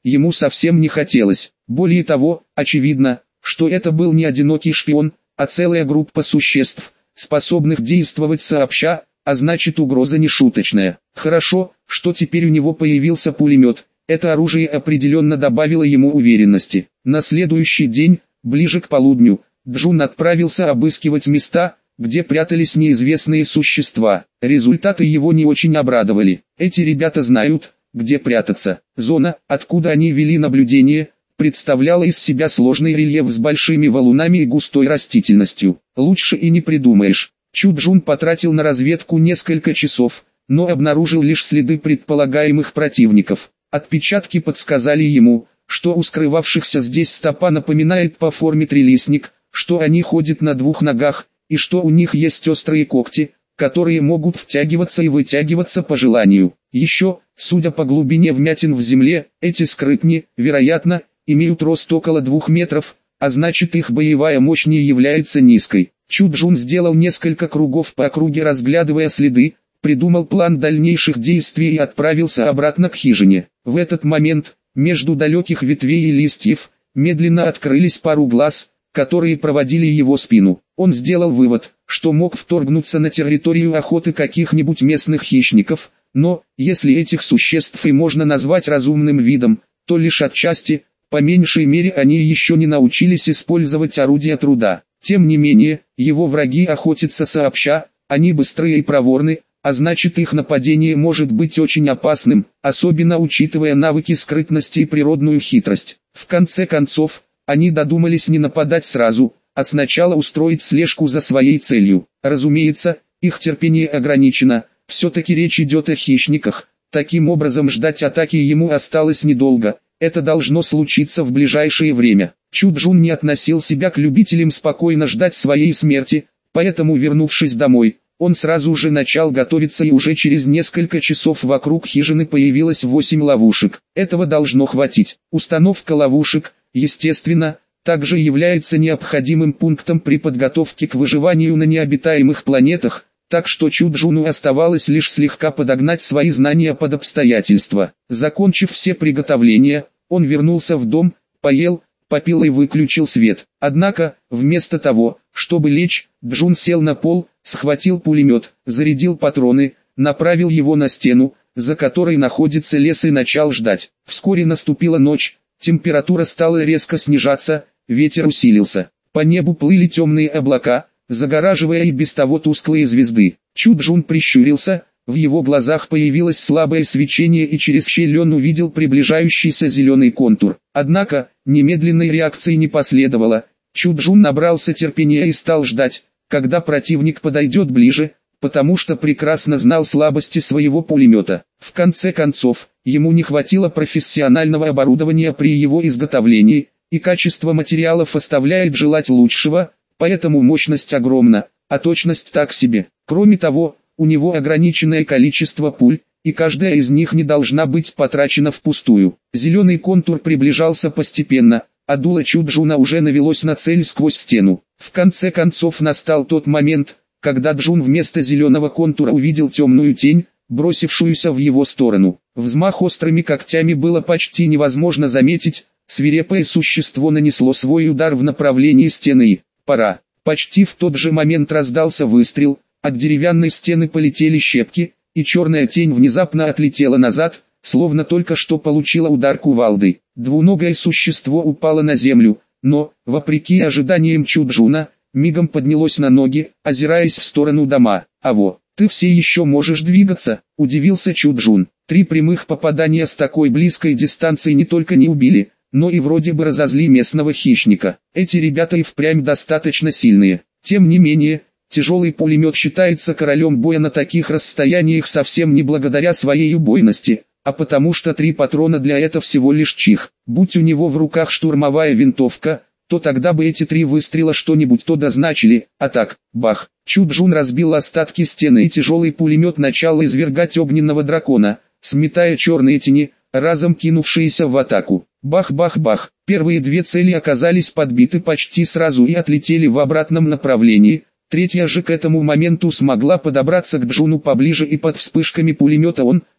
ему совсем не хотелось. Более того, очевидно, что это был не одинокий шпион, а целая группа существ, способных действовать сообща, а значит угроза нешуточная. Хорошо, что теперь у него появился пулемет, это оружие определенно добавило ему уверенности. На следующий день, ближе к полудню, Джун отправился обыскивать места, где прятались неизвестные существа. Результаты его не очень обрадовали. Эти ребята знают, где прятаться. Зона, откуда они вели наблюдение, представляла из себя сложный рельеф с большими валунами и густой растительностью. Лучше и не придумаешь. Чу Джун потратил на разведку несколько часов, но обнаружил лишь следы предполагаемых противников. Отпечатки подсказали ему, что у скрывавшихся здесь стопа напоминает по форме трилистник, что они ходят на двух ногах, и что у них есть острые когти, которые могут втягиваться и вытягиваться по желанию. Еще, судя по глубине вмятин в земле, эти скрытни, вероятно, имеют рост около двух метров, а значит их боевая мощь не является низкой. Чу Джун сделал несколько кругов по округе, разглядывая следы, придумал план дальнейших действий и отправился обратно к хижине. В этот момент, между далеких ветвей и листьев, медленно открылись пару глаз, которые проводили его спину. Он сделал вывод, что мог вторгнуться на территорию охоты каких-нибудь местных хищников, но, если этих существ и можно назвать разумным видом, то лишь отчасти, по меньшей мере они еще не научились использовать орудия труда. Тем не менее, его враги охотятся сообща, они быстрые и проворны, а значит их нападение может быть очень опасным, особенно учитывая навыки скрытности и природную хитрость. В конце концов, они додумались не нападать сразу, а сначала устроить слежку за своей целью. Разумеется, их терпение ограничено, все-таки речь идет о хищниках, таким образом ждать атаки ему осталось недолго, это должно случиться в ближайшее время. Чу Джун не относил себя к любителям спокойно ждать своей смерти, поэтому, вернувшись домой, он сразу же начал готовиться, и уже через несколько часов вокруг хижины появилось восемь ловушек. Этого должно хватить. Установка ловушек, естественно, также является необходимым пунктом при подготовке к выживанию на необитаемых планетах, так что Чу Джуну оставалось лишь слегка подогнать свои знания под обстоятельства. Закончив все приготовления, он вернулся в дом, поел, попил и выключил свет. Однако, вместо того, чтобы лечь, Джун сел на пол, схватил пулемет, зарядил патроны, направил его на стену, за которой находится лес, и начал ждать. Вскоре наступила ночь, температура стала резко снижаться, ветер усилился. По небу плыли темные облака, загораживая и без того тусклые звезды. Чу Джун прищурился, в его глазах появилось слабое свечение, и через щель он увидел приближающийся зеленый контур. Однако, немедленной реакции не последовало. Чу Джун набрался терпения и стал ждать, когда противник подойдет ближе, потому что прекрасно знал слабости своего пулемета. В конце концов, ему не хватило профессионального оборудования при его изготовлении, и качество материалов оставляет желать лучшего, поэтому мощность огромна, а точность так себе. Кроме того, у него ограниченное количество пуль, и каждая из них не должна быть потрачена впустую. Зеленый контур приближался постепенно, а дуло Чу Джуна уже навелось на цель сквозь стену. В конце концов настал тот момент, когда Джун вместо зеленого контура увидел темную тень, бросившуюся в его сторону. Взмах острыми когтями было почти невозможно заметить, свирепое существо нанесло свой удар в направлении стены и «пора». Почти в тот же момент раздался выстрел, от деревянной стены полетели щепки, и черная тень внезапно отлетела назад, словно только что получила удар кувалдой. Двуногое существо упало на землю, но, вопреки ожиданиям Чу Джуна, мигом поднялось на ноги, озираясь в сторону дома. «Аво, ты все еще можешь двигаться?» – удивился Чу Джун. Три прямых попадания с такой близкой дистанции не только не убили, но и вроде бы разозли местного хищника. Эти ребята и впрямь достаточно сильные. Тем не менее, тяжелый пулемет считается королем боя на таких расстояниях совсем не благодаря своей убойности, а потому что три патрона для этого всего лишь чих. Будь у него в руках штурмовая винтовка, то тогда бы эти три выстрела что-нибудь то дозначили, а так, бах. Чу Джун разбил остатки стены, и тяжелый пулемет начал извергать огненного дракона, сметая черные тени, разом кинувшиеся в атаку. Бах-бах-бах. Первые две цели оказались подбиты почти сразу и отлетели в обратном направлении. Третья же к этому моменту смогла подобраться к Джуну поближе, и под вспышками пулемета он,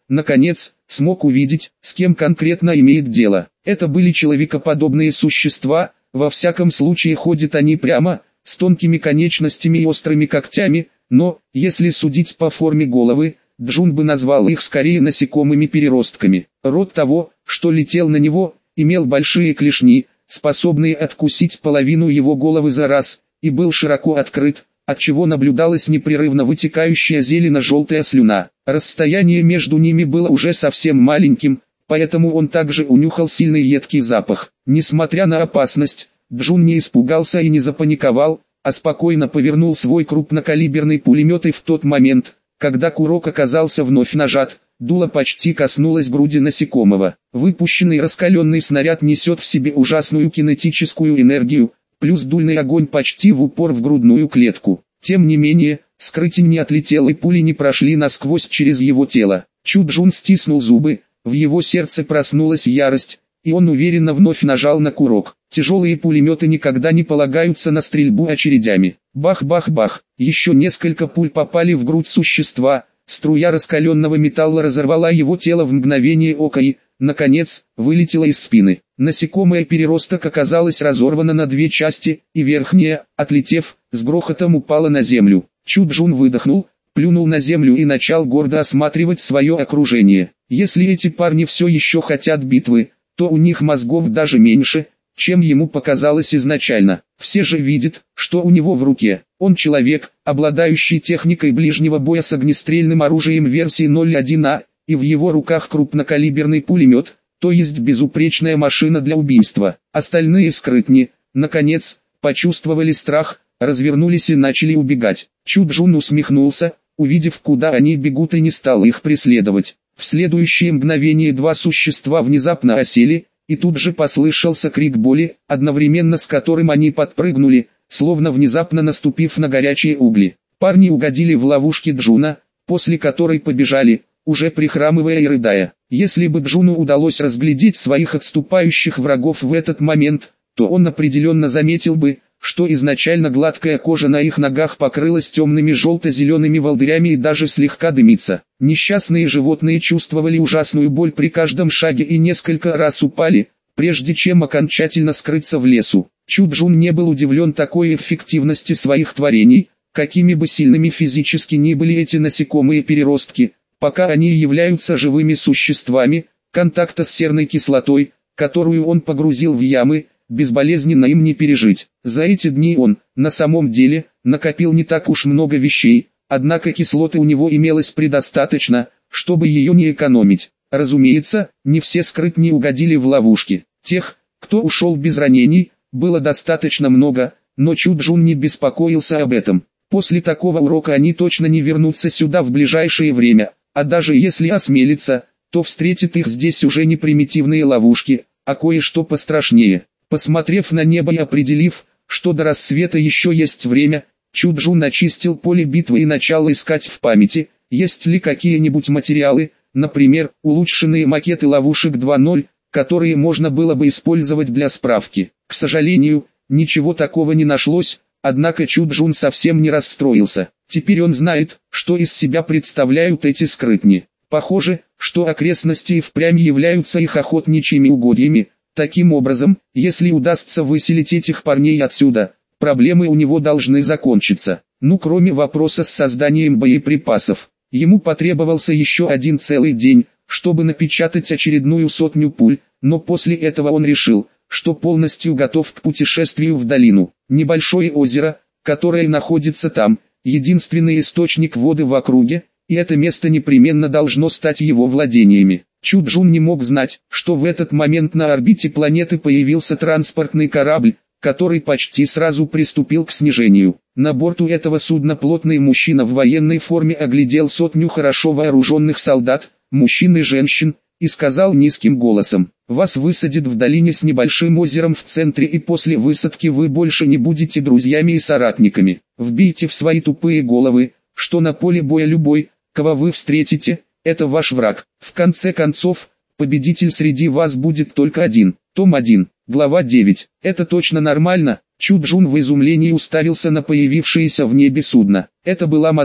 наконец, смог увидеть, с кем конкретно имеет дело. Это были человекоподобные существа, во всяком случае ходят они прямо, с тонкими конечностями и острыми когтями, но, если судить по форме головы, Джун бы назвал их скорее насекомыми-переростками. Рот того, что летел на него, имел большие клешни, способные откусить половину его головы за раз, и был широко открыт, отчего наблюдалась непрерывно вытекающая зелено-желтая слюна. Расстояние между ними было уже совсем маленьким, поэтому он также унюхал сильный едкий запах. Несмотря на опасность, Джун не испугался и не запаниковал, а спокойно повернул свой крупнокалиберный пулемет, и в тот момент, когда курок оказался вновь нажат, дуло почти коснулось груди насекомого. Выпущенный раскаленный снаряд несет в себе ужасную кинетическую энергию, плюс дульный огонь почти в упор в грудную клетку. Тем не менее, скрытень не отлетел и пули не прошли насквозь через его тело. Чу Джун стиснул зубы, в его сердце проснулась ярость, и он уверенно вновь нажал на курок. Тяжелые пулеметы никогда не полагаются на стрельбу очередями. Бах-бах-бах, еще несколько пуль попали в грудь существа, струя раскаленного металла разорвала его тело в мгновение ока и, наконец, вылетела из спины. Насекомое-переросток оказалось разорвано на две части, и верхняя, отлетев, с грохотом упала на землю. Чу Джун выдохнул, плюнул на землю и начал гордо осматривать свое окружение. Если эти парни все еще хотят битвы, то у них мозгов даже меньше, чем ему показалось изначально. Все же видят, что у него в руке. Он человек, обладающий техникой ближнего боя с огнестрельным оружием версии ноль один А, и в его руках крупнокалиберный пулемет, то есть безупречная машина для убийства. Остальные скрытни, наконец, почувствовали страх, развернулись и начали убегать. Чу Джун усмехнулся, увидев, куда они бегут, и не стал их преследовать. В следующее мгновение два существа внезапно осели, и тут же послышался крик боли, одновременно с которым они подпрыгнули, словно внезапно наступив на горячие угли. Парни угодили в ловушки Джуна, после которой побежали, уже прихрамывая и рыдая. Если бы Джуну удалось разглядеть своих отступающих врагов в этот момент, то он определенно заметил бы, что изначально гладкая кожа на их ногах покрылась темными желто-зелеными волдырями и даже слегка дымится. Несчастные животные чувствовали ужасную боль при каждом шаге и несколько раз упали, прежде чем окончательно скрыться в лесу. Чу Джун не был удивлен такой эффективности своих творений, какими бы сильными физически ни были эти насекомые-переростки, пока они являются живыми существами. Контакта с серной кислотой, которую он погрузил в ямы, безболезненно им не пережить. За эти дни он, на самом деле, накопил не так уж много вещей, однако кислоты у него имелось предостаточно, чтобы ее не экономить. Разумеется, не все скрытни угодили в ловушки. Тех, кто ушел без ранений, было достаточно много, но Чу Джун не беспокоился об этом. После такого урока они точно не вернутся сюда в ближайшее время, а даже если осмелятся, то встретят их здесь уже не примитивные ловушки, а кое-что пострашнее. Посмотрев на небо и определив, что до рассвета еще есть время, Чу Джун очистил поле битвы и начал искать в памяти, есть ли какие-нибудь материалы, например, улучшенные макеты ловушек два ноль, которые можно было бы использовать для справки. К сожалению, ничего такого не нашлось, однако Чу Джун совсем не расстроился. Теперь он знает, что из себя представляют эти скрытни. Похоже, что окрестности и впрямь являются их охотничьими угодьями. Таким образом, если удастся выселить этих парней отсюда, проблемы у него должны закончиться. Ну, кроме вопроса с созданием боеприпасов. Ему потребовался еще один целый день, чтобы напечатать очередную сотню пуль, но после этого он решил, что полностью готов к путешествию в долину. Небольшое озеро, которое находится там, единственный источник воды в округе, и это место непременно должно стать его владениями. Чу Джун не мог знать, что в этот момент на орбите планеты появился транспортный корабль, который почти сразу приступил к снижению. На борту этого судна плотный мужчина в военной форме оглядел сотню хорошо вооруженных солдат, мужчин и женщин, и сказал низким голосом: «Вас высадят в долине с небольшим озером в центре, и после высадки вы больше не будете друзьями и соратниками. Вбейте в свои тупые головы, что на поле боя любой, кого вы встретите, это ваш враг. В конце концов, победитель среди вас будет только один». Том один, глава девять. «Это точно нормально?» Чу Джун в изумлении уставился на появившееся в небе судно. Это была модель,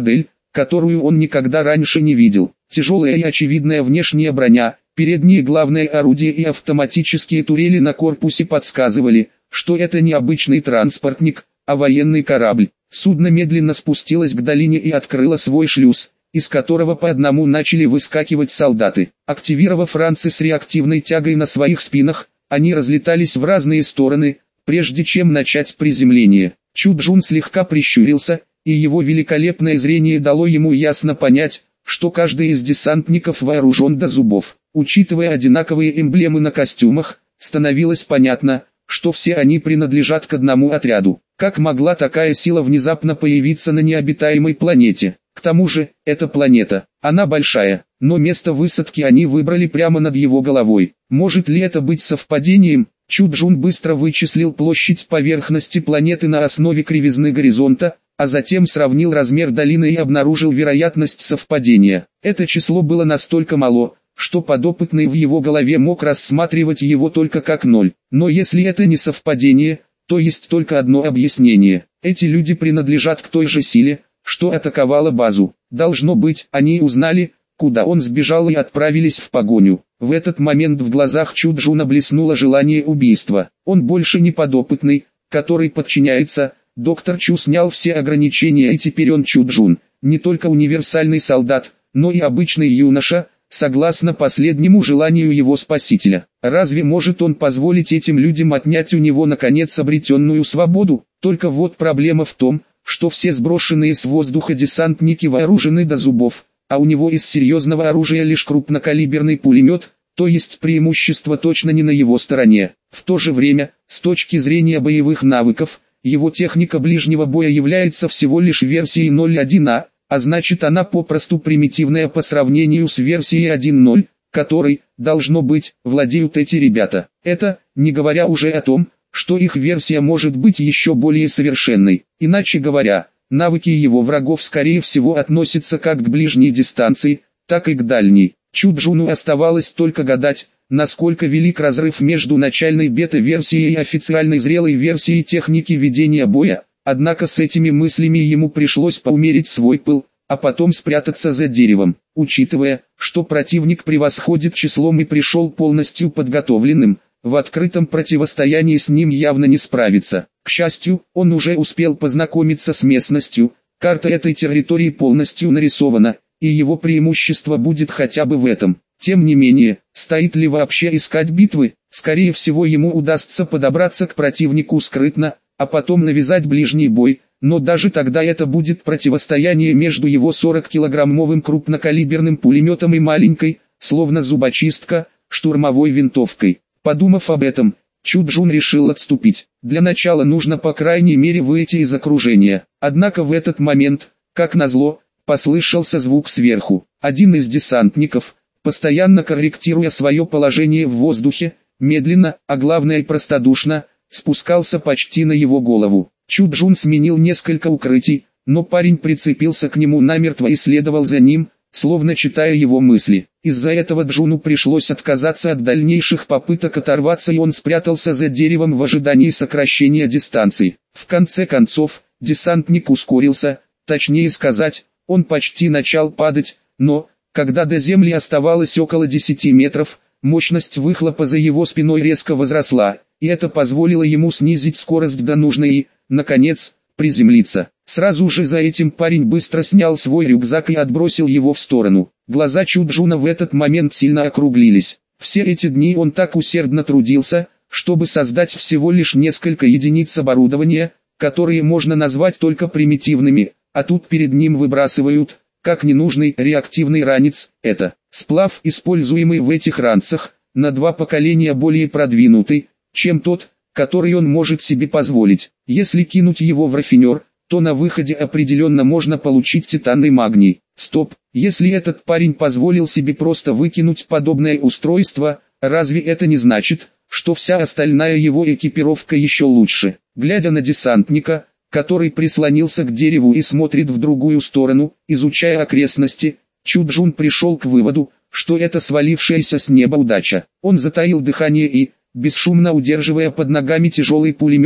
которую он никогда раньше не видел. Тяжелая и очевидная внешняя броня, передние главные орудия и автоматические турели на корпусе подсказывали, что это не обычный транспортник, а военный корабль. Судно медленно спустилось к долине и открыло свой шлюз, из которого по одному начали выскакивать солдаты. Активировав ранцы с реактивной тягой на своих спинах, они разлетались в разные стороны, прежде чем начать приземление. Чу-Джун слегка прищурился, и его великолепное зрение дало ему ясно понять, что каждый из десантников вооружен до зубов. Учитывая одинаковые эмблемы на костюмах, становилось понятно, что все они принадлежат к одному отряду. Как могла такая сила внезапно появиться на необитаемой планете? К тому же, эта планета, она большая, но место высадки они выбрали прямо над его головой. Может ли это быть совпадением? Чу-Джун быстро вычислил площадь поверхности планеты на основе кривизны горизонта, а затем сравнил размер долины и обнаружил вероятность совпадения. Это число было настолько мало, что подопытный в его голове мог рассматривать его только как ноль. Но если это не совпадение, то есть только одно объяснение. Эти люди принадлежат к той же силе, что атаковала базу. Должно быть, они узнали, куда он сбежал и отправились в погоню. В этот момент в глазах Чу-Джуна блеснуло желание убийства. Он больше не подопытный, который подчиняется. Доктор Чу снял все ограничения, и теперь он Чу-Джун, не только универсальный солдат, но и обычный юноша, согласно последнему желанию его спасителя. Разве может он позволить этим людям отнять у него наконец обретенную свободу? Только вот проблема в том, что все сброшенные с воздуха десантники вооружены до зубов, а у него из серьезного оружия лишь крупнокалиберный пулемет, то есть преимущество точно не на его стороне. В то же время, с точки зрения боевых навыков, его техника ближнего боя является всего лишь версией ноль точка один а, а значит она попросту примитивная по сравнению с версией один точка ноль, которой, должно быть, владеют эти ребята. Это, не говоря уже о том, что их версия может быть еще более совершенной. Иначе говоря, навыки его врагов скорее всего относятся как к ближней дистанции, так и к дальней. Чу-Джуну оставалось только гадать, насколько велик разрыв между начальной бета-версией и официальной зрелой версией техники ведения боя, однако с этими мыслями ему пришлось поумерить свой пыл, а потом спрятаться за деревом. Учитывая, что противник превосходит числом и пришел полностью подготовленным, в открытом противостоянии с ним явно не справиться. К счастью, он уже успел познакомиться с местностью, карта этой территории полностью нарисована, и его преимущество будет хотя бы в этом. Тем не менее, стоит ли вообще искать битвы? Скорее всего ему удастся подобраться к противнику скрытно, а потом навязать ближний бой, но даже тогда это будет противостояние между его сорокакилограммовым крупнокалиберным пулеметом и маленькой, словно зубочистка, штурмовой винтовкой. Подумав об этом, Чу-Джун решил отступить. Для начала нужно по крайней мере выйти из окружения. Однако в этот момент, как назло, послышался звук сверху. Один из десантников, постоянно корректируя свое положение в воздухе, медленно, а главное простодушно, спускался почти на его голову. Чу-Джун сменил несколько укрытий, но парень прицепился к нему намертво и следовал за ним, словно читая его мысли. Из-за этого Джуну пришлось отказаться от дальнейших попыток оторваться, и он спрятался за деревом в ожидании сокращения дистанции. В конце концов, десантник ускорился, точнее сказать, он почти начал падать, но, когда до земли оставалось около десяти метров, мощность выхлопа за его спиной резко возросла, и это позволило ему снизить скорость до нужной и, наконец, приземлиться. Сразу же за этим парень быстро снял свой рюкзак и отбросил его в сторону. Глаза Чу-Джуна в этот момент сильно округлились. Все эти дни он так усердно трудился, чтобы создать всего лишь несколько единиц оборудования, которые можно назвать только примитивными, а тут перед ним выбрасывают, как ненужный реактивный ранец. Это сплав, используемый в этих ранцах, на два поколения более продвинутый, чем тот, который он может себе позволить. Если кинуть его в рафинер, то на выходе определенно можно получить титан и магний. Стоп, если этот парень позволил себе просто выкинуть подобное устройство, разве это не значит, что вся остальная его экипировка еще лучше? Глядя на десантника, который прислонился к дереву и смотрит в другую сторону, изучая окрестности, Чу-Джун пришел к выводу, что это свалившаяся с неба удача. Он затаил дыхание и, бесшумно удерживая под ногами тяжелый пулемет,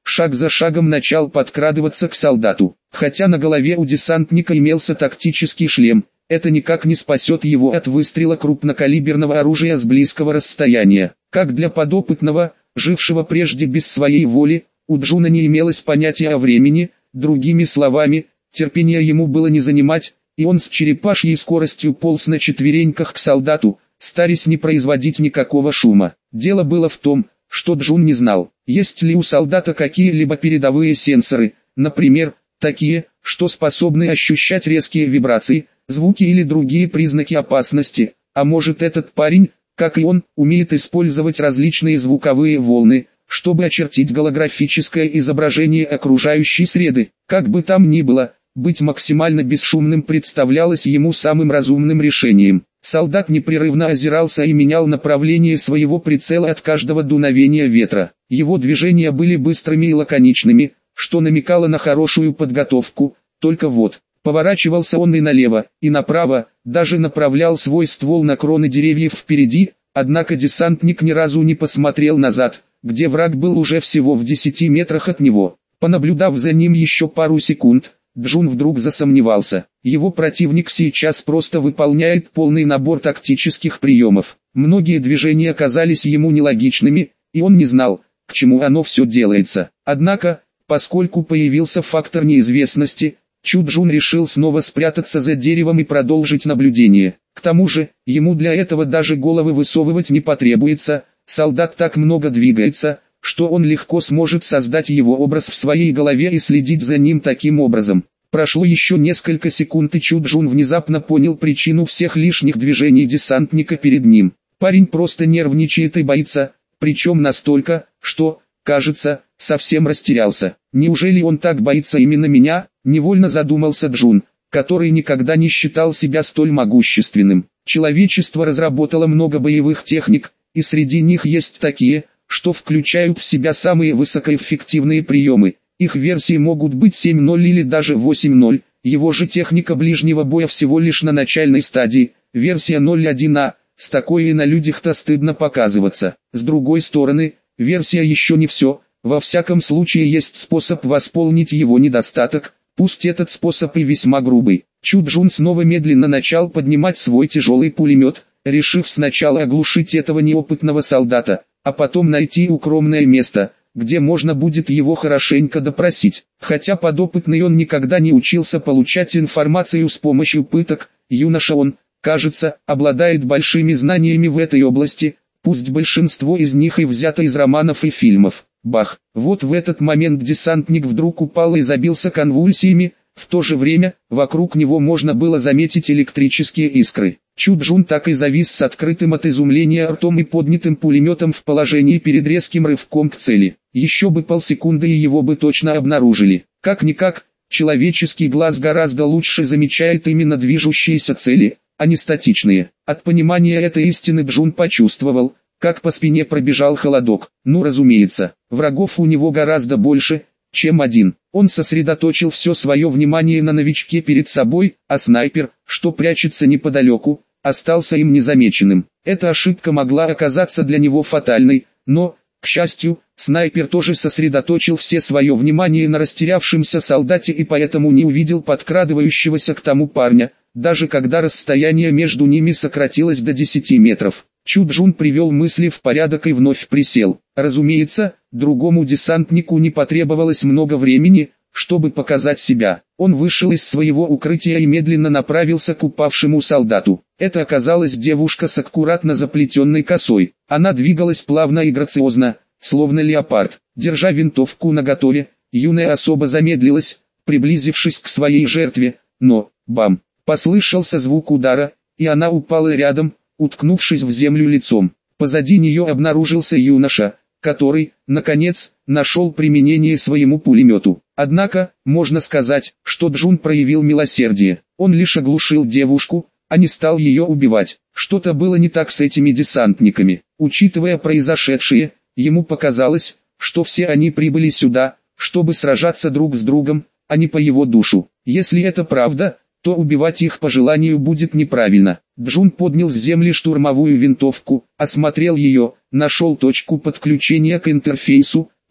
шаг за шагом начал подкрадываться к солдату. Хотя на голове у десантника имелся тактический шлем, это никак не спасет его от выстрела крупнокалиберного оружия с близкого расстояния. Как для подопытного, жившего прежде без своей воли, у Джуна не имелось понятия о времени, другими словами, терпения ему было не занимать, и он с черепашьей скоростью полз на четвереньках к солдату, стараясь не производить никакого шума. Дело было в том, что Джун не знал, есть ли у солдата какие-либо передовые сенсоры, например, такие, что способны ощущать резкие вибрации, звуки или другие признаки опасности, а может этот парень, как и он, умеет использовать различные звуковые волны, чтобы очертить голографическое изображение окружающей среды. Как бы там ни было, быть максимально бесшумным представлялось ему самым разумным решением. Солдат непрерывно озирался и менял направление своего прицела от каждого дуновения ветра. Его движения были быстрыми и лаконичными, что намекало на хорошую подготовку, только вот, поворачивался он и налево, и направо, даже направлял свой ствол на кроны деревьев впереди, однако десантник ни разу не посмотрел назад, где враг был уже всего в десяти метрах от него. Понаблюдав за ним еще пару секунд, Джун вдруг засомневался. Его противник сейчас просто выполняет полный набор тактических приемов. Многие движения казались ему нелогичными, и он не знал, к чему оно все делается. Однако, поскольку появился фактор неизвестности, Чу Джун решил снова спрятаться за деревом и продолжить наблюдение. К тому же, ему для этого даже головы высовывать не потребуется, солдат так много двигается, что он легко сможет создать его образ в своей голове и следить за ним таким образом. Прошло еще несколько секунд, и Чу Джун внезапно понял причину всех лишних движений десантника перед ним. Парень просто нервничает и боится, причем настолько, что, кажется, совсем растерялся. Неужели он так боится именно меня? Невольно задумался Джун, который никогда не считал себя столь могущественным. Человечество разработало много боевых техник, и среди них есть такие, что включают в себя самые высокоэффективные приемы. Их версии могут быть семь ноль или даже восемь ноль, его же техника ближнего боя всего лишь на начальной стадии, версия ноль один а, с такой и на людях-то стыдно показываться. С другой стороны, версия еще не все, во всяком случае есть способ восполнить его недостаток, пусть этот способ и весьма грубый. Чу Джун снова медленно начал поднимать свой тяжелый пулемет, решив сначала оглушить этого неопытного солдата, а потом найти укромное место, где можно будет его хорошенько допросить. Хотя подопытный он никогда не учился получать информацию с помощью пыток, юноша он, кажется, обладает большими знаниями в этой области, пусть большинство из них и взято из романов и фильмов. Бах! Вот в этот момент десантник вдруг упал и забился конвульсиями, в то же время, вокруг него можно было заметить электрические искры. Чу Джун так и завис с открытым от изумления ртом и поднятым пулеметом в положении перед резким рывком к цели. Еще бы полсекунды и его бы точно обнаружили. Как-никак, человеческий глаз гораздо лучше замечает именно движущиеся цели, а не статичные. От понимания этой истины Джун почувствовал, как по спине пробежал холодок. Ну разумеется, врагов у него гораздо больше, чем один. Он сосредоточил все свое внимание на новичке перед собой, а снайпер, что прячется неподалеку, остался им незамеченным. Эта ошибка могла оказаться для него фатальной, но, к счастью, снайпер тоже сосредоточил все свое внимание на растерявшемся солдате и поэтому не увидел подкрадывающегося к тому парня, даже когда расстояние между ними сократилось до десяти метров. Чу Джун привел мысли в порядок и вновь присел. Разумеется, другому десантнику не потребовалось много времени, чтобы показать себя. Он вышел из своего укрытия и медленно направился к упавшему солдату. Это оказалась девушка с аккуратно заплетенной косой. Она двигалась плавно и грациозно, словно леопард. Держа винтовку наготове, юная особа замедлилась, приблизившись к своей жертве, но, бам, послышался звук удара, и она упала рядом, уткнувшись в землю лицом. Позади нее обнаружился юноша, который, наконец, нашел применение своему пулемету. Однако, можно сказать, что Джун проявил милосердие. Он лишь оглушил девушку, а не стал ее убивать. Что-то было не так с этими десантниками. Учитывая произошедшее, ему показалось, что все они прибыли сюда, чтобы сражаться друг с другом, а не по его душу. Если это правда, то убивать их по желанию будет неправильно. Джун поднял с земли штурмовую винтовку, осмотрел ее, нашел точку подключения к интерфейсу,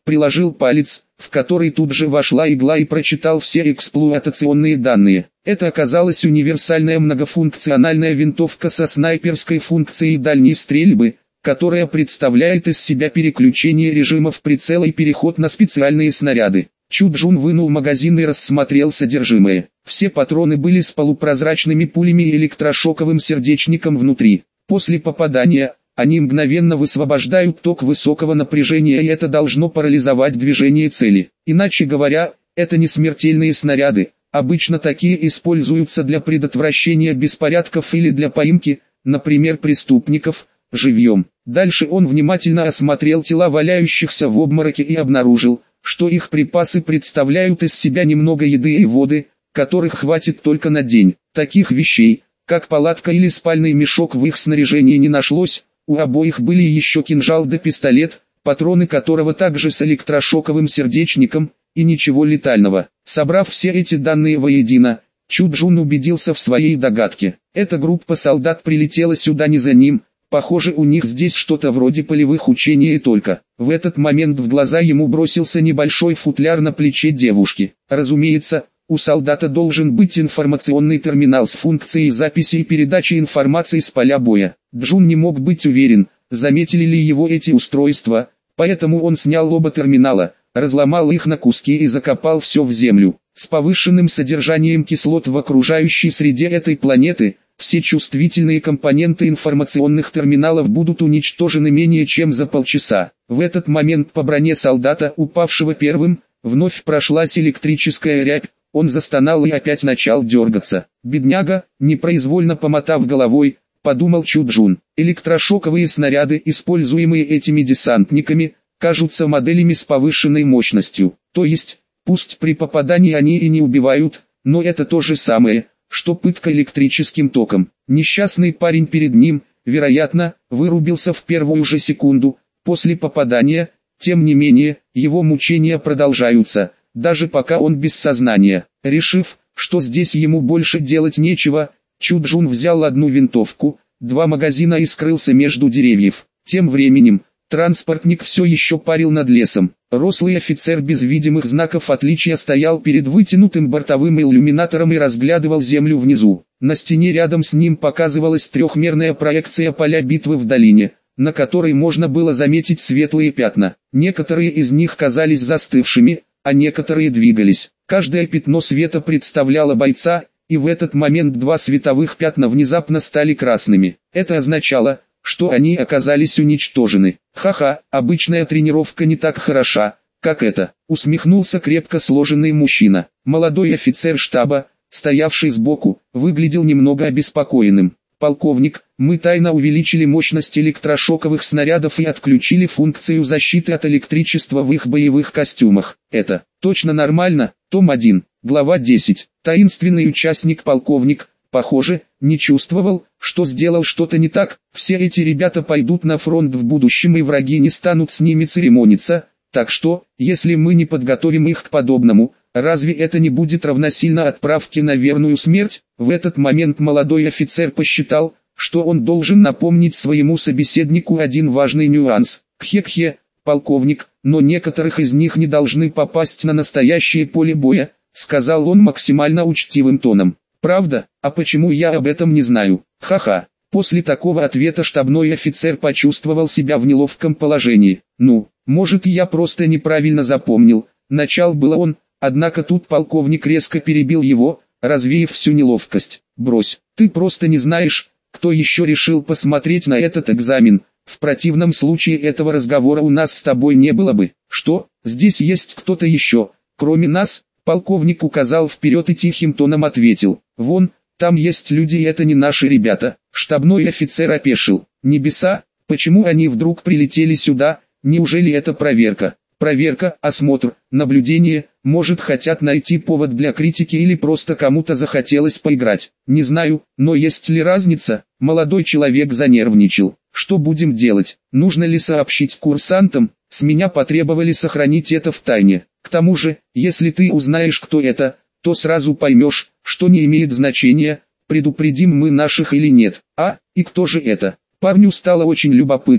приложил палец, в который тут же вошла игла, и прочитал все эксплуатационные данные. Это оказалась универсальная многофункциональная винтовка со снайперской функцией дальней стрельбы, которая представляет из себя переключение режимов прицела и переход на специальные снаряды. Чу Джун вынул магазин и рассмотрел содержимое. Все патроны были с полупрозрачными пулями и электрошоковым сердечником внутри. После попадания они мгновенно высвобождают ток высокого напряжения, и это должно парализовать движение цели. Иначе говоря, это не смертельные снаряды. Обычно такие используются для предотвращения беспорядков или для поимки, например, преступников, живьем. Дальше он внимательно осмотрел тела валяющихся в обмороке и обнаружил, что их припасы представляют из себя немного еды и воды, которых хватит только на день. Таких вещей, как палатка или спальный мешок, в их снаряжении не нашлось. У обоих были еще кинжал да пистолет, патроны которого также с электрошоковым сердечником, и ничего летального. Собрав все эти данные воедино, Чу Джун убедился в своей догадке. Эта группа солдат прилетела сюда не за ним, похоже, у них здесь что-то вроде полевых учений и только. В этот момент в глаза ему бросился небольшой футляр на плече девушки. Разумеется, у солдата должен быть информационный терминал с функцией записи и передачи информации с поля боя. Джун не мог быть уверен, заметили ли его эти устройства, поэтому он снял оба терминала, разломал их на куски и закопал все в землю. С повышенным содержанием кислот в окружающей среде этой планеты, все чувствительные компоненты информационных терминалов будут уничтожены менее чем за полчаса. В этот момент по броне солдата, упавшего первым, вновь прошлась электрическая рябь. Он застонал и опять начал дергаться. «Бедняга», непроизвольно помотав головой, подумал Чу Джун. Электрошоковые снаряды, используемые этими десантниками, кажутся моделями с повышенной мощностью. То есть, пусть при попадании они и не убивают, но это то же самое, что пытка электрическим током. Несчастный парень перед ним, вероятно, вырубился в первую же секунду после попадания. Тем не менее, его мучения продолжаются, даже пока он без сознания. Решив, что здесь ему больше делать нечего, Чу Джун взял одну винтовку, два магазина и скрылся между деревьев. Тем временем, транспортник все еще парил над лесом. Рослый офицер без видимых знаков отличия стоял перед вытянутым бортовым иллюминатором и разглядывал землю внизу. На стене рядом с ним показывалась трехмерная проекция поля битвы в долине, на которой можно было заметить светлые пятна. Некоторые из них казались застывшими, а некоторые двигались. Каждое пятно света представляло бойца, и в этот момент два световых пятна внезапно стали красными. Это означало, что они оказались уничтожены. Ха-ха, обычная тренировка не так хороша, как это, усмехнулся крепко сложенный мужчина. Молодой офицер штаба, стоявший сбоку, выглядел немного обеспокоенным. «Полковник, мы тайно увеличили мощность электрошоковых снарядов и отключили функцию защиты от электричества в их боевых костюмах. Это точно нормально?» Том один, глава десять. Таинственный участник полковник, похоже, не чувствовал, что сделал что-то не так. Все эти ребята пойдут на фронт в будущем, и враги не станут с ними церемониться. Так что, если мы не подготовим их к подобному, разве это не будет равносильно отправке на верную смерть? В этот момент молодой офицер посчитал, что он должен напомнить своему собеседнику один важный нюанс. Кхе-кхе, полковник, но некоторых из них не должны попасть на настоящее поле боя, сказал он максимально учтивым тоном. Правда? А почему я об этом не знаю? Ха-ха. После такого ответа штабной офицер почувствовал себя в неловком положении. Ну, может, я просто неправильно запомнил. Начал было он, однако тут полковник резко перебил его, развеяв всю неловкость. Брось, ты просто не знаешь, кто еще решил посмотреть на этот экзамен. В противном случае этого разговора у нас с тобой не было бы. Что, здесь есть кто-то еще, кроме нас? Полковник указал вперед и тихим тоном ответил. Вон, там есть люди, и это не наши ребята. Штабной офицер опешил. Небеса, почему они вдруг прилетели сюда? Неужели это проверка? Проверка, осмотр, наблюдение, может, хотят найти повод для критики или просто кому-то захотелось поиграть. Не знаю, но есть ли разница? Молодой человек занервничал. Что будем делать? Нужно ли сообщить курсантам? С меня потребовали сохранить это в тайне. К тому же, если ты узнаешь, кто это, то сразу поймешь, что не имеет значения, предупредим мы наших или нет. А, и кто же это? Парню стало очень любопытно.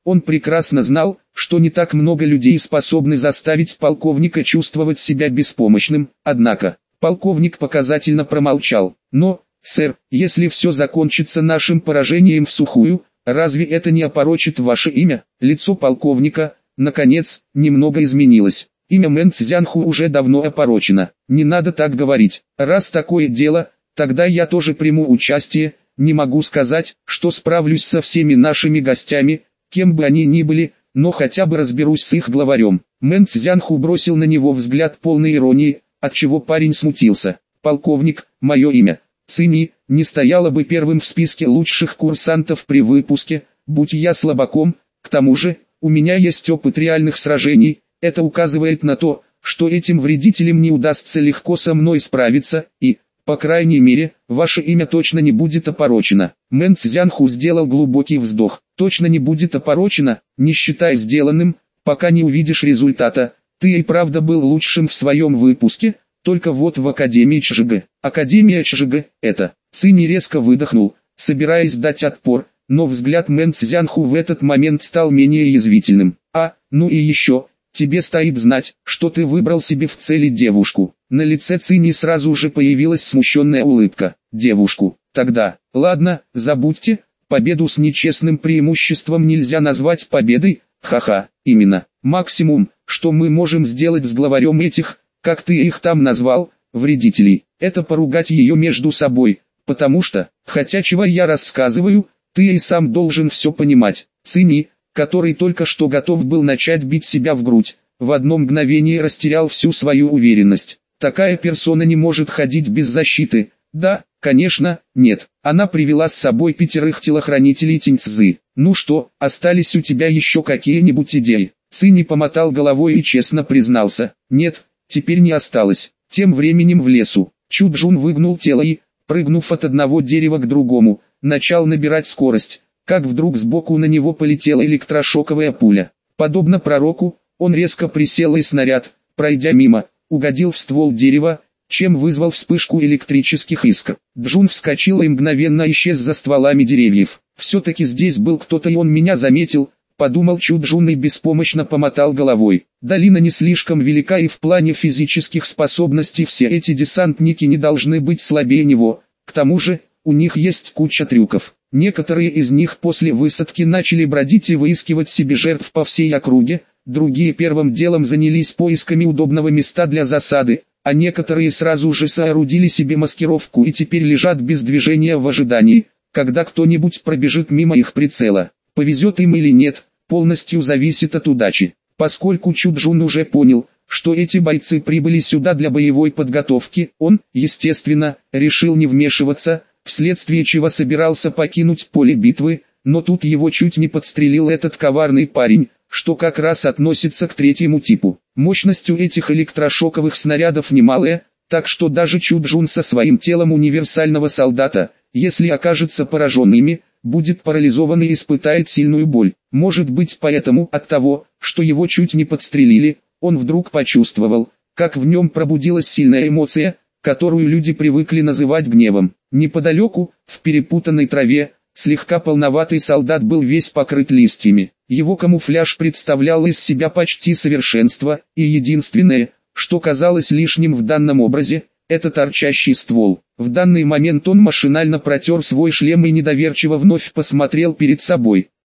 Он прекрасно знал, что не так много людей способны заставить полковника чувствовать себя беспомощным, однако, полковник показательно промолчал. Но, сэр, если все закончится нашим поражением всухую, разве это не опорочит ваше имя? Лицо полковника, наконец, немного изменилось. Имя Мэн Цзянху уже давно опорочено. Не надо так говорить. Раз такое дело, тогда я тоже приму участие. Не могу сказать, что справлюсь со всеми нашими гостями, кем бы они ни были, но хотя бы разберусь с их главарем. Мэн Цзянху бросил на него взгляд полной иронии, отчего парень смутился. Полковник, мое имя Цини, не стояло бы первым в списке лучших курсантов при выпуске, будь я слабаком. К тому же, у меня есть опыт реальных сражений. Это указывает на то, что этим вредителям не удастся легко со мной справиться, и, по крайней мере, ваше имя точно не будет опорочено. Мэн Цзянху сделал глубокий вздох. Точно не будет опорочено, не считай сделанным, пока не увидишь результата. Ты и правда был лучшим в своем выпуске, только вот в Академии ЧЖГ. Академия ЧЖГ – это... Цини резко выдохнул, собираясь дать отпор, но взгляд Мэн Цзянху в этот момент стал менее язвительным. А, ну и еще... Тебе стоит знать, что ты выбрал себе в цели девушку. На лице Цини сразу же появилась смущенная улыбка. Девушку. Тогда, ладно, забудьте, победу с нечестным преимуществом нельзя назвать победой. Ха-ха, именно. Максимум, что мы можем сделать с главарем этих, как ты их там назвал, вредителей, это поругать ее между собой. Потому что, хотя чего я рассказываю, ты и сам должен все понимать. Цини, который только что готов был начать бить себя в грудь, в одно мгновение растерял всю свою уверенность. Такая персона не может ходить без защиты. Да, конечно, нет. Она привела с собой пятерых телохранителей Тиньцзы. Ну что, остались у тебя еще какие-нибудь идеи? Цини помотал головой и честно признался. Нет, теперь не осталось. Тем временем в лесу, Чуджун выгнул тело и, прыгнув от одного дерева к другому, начал набирать скорость. Как вдруг сбоку на него полетела электрошоковая пуля. Подобно пророку, он резко присел и снаряд, пройдя мимо, угодил в ствол дерева, чем вызвал вспышку электрических искр. Джун вскочил и мгновенно исчез за стволами деревьев. «Все-таки здесь был кто-то и он меня заметил», — подумал Чуджун и беспомощно помотал головой. Долина не слишком велика и в плане физических способностей все эти десантники не должны быть слабее него. К тому же, у них есть куча трюков. Некоторые из них после высадки начали бродить и выискивать себе жертв по всей округе, другие первым делом занялись поисками удобного места для засады, а некоторые сразу же соорудили себе маскировку и теперь лежат без движения в ожидании, когда кто-нибудь пробежит мимо их прицела. Повезет им или нет, полностью зависит от удачи. Поскольку Чуджун уже понял, что эти бойцы прибыли сюда для боевой подготовки, он, естественно, решил не вмешиваться, вследствие чего собирался покинуть поле битвы, но тут его чуть не подстрелил этот коварный парень, что как раз относится к третьему типу. Мощность у этих электрошоковых снарядов немалая, так что даже Чуджун со своим телом универсального солдата, если окажется поражен ими, будет парализован и испытает сильную боль. Может быть поэтому, от того, что его чуть не подстрелили, он вдруг почувствовал, как в нем пробудилась сильная эмоция, которую люди привыкли называть гневом. Неподалеку, в перепутанной траве, слегка полноватый солдат был весь покрыт листьями. Его камуфляж представлял из себя почти совершенство, и единственное, что казалось лишним в данном образе, это торчащий ствол. В данный момент он машинально протер свой шлем и недоверчиво вновь посмотрел перед собой.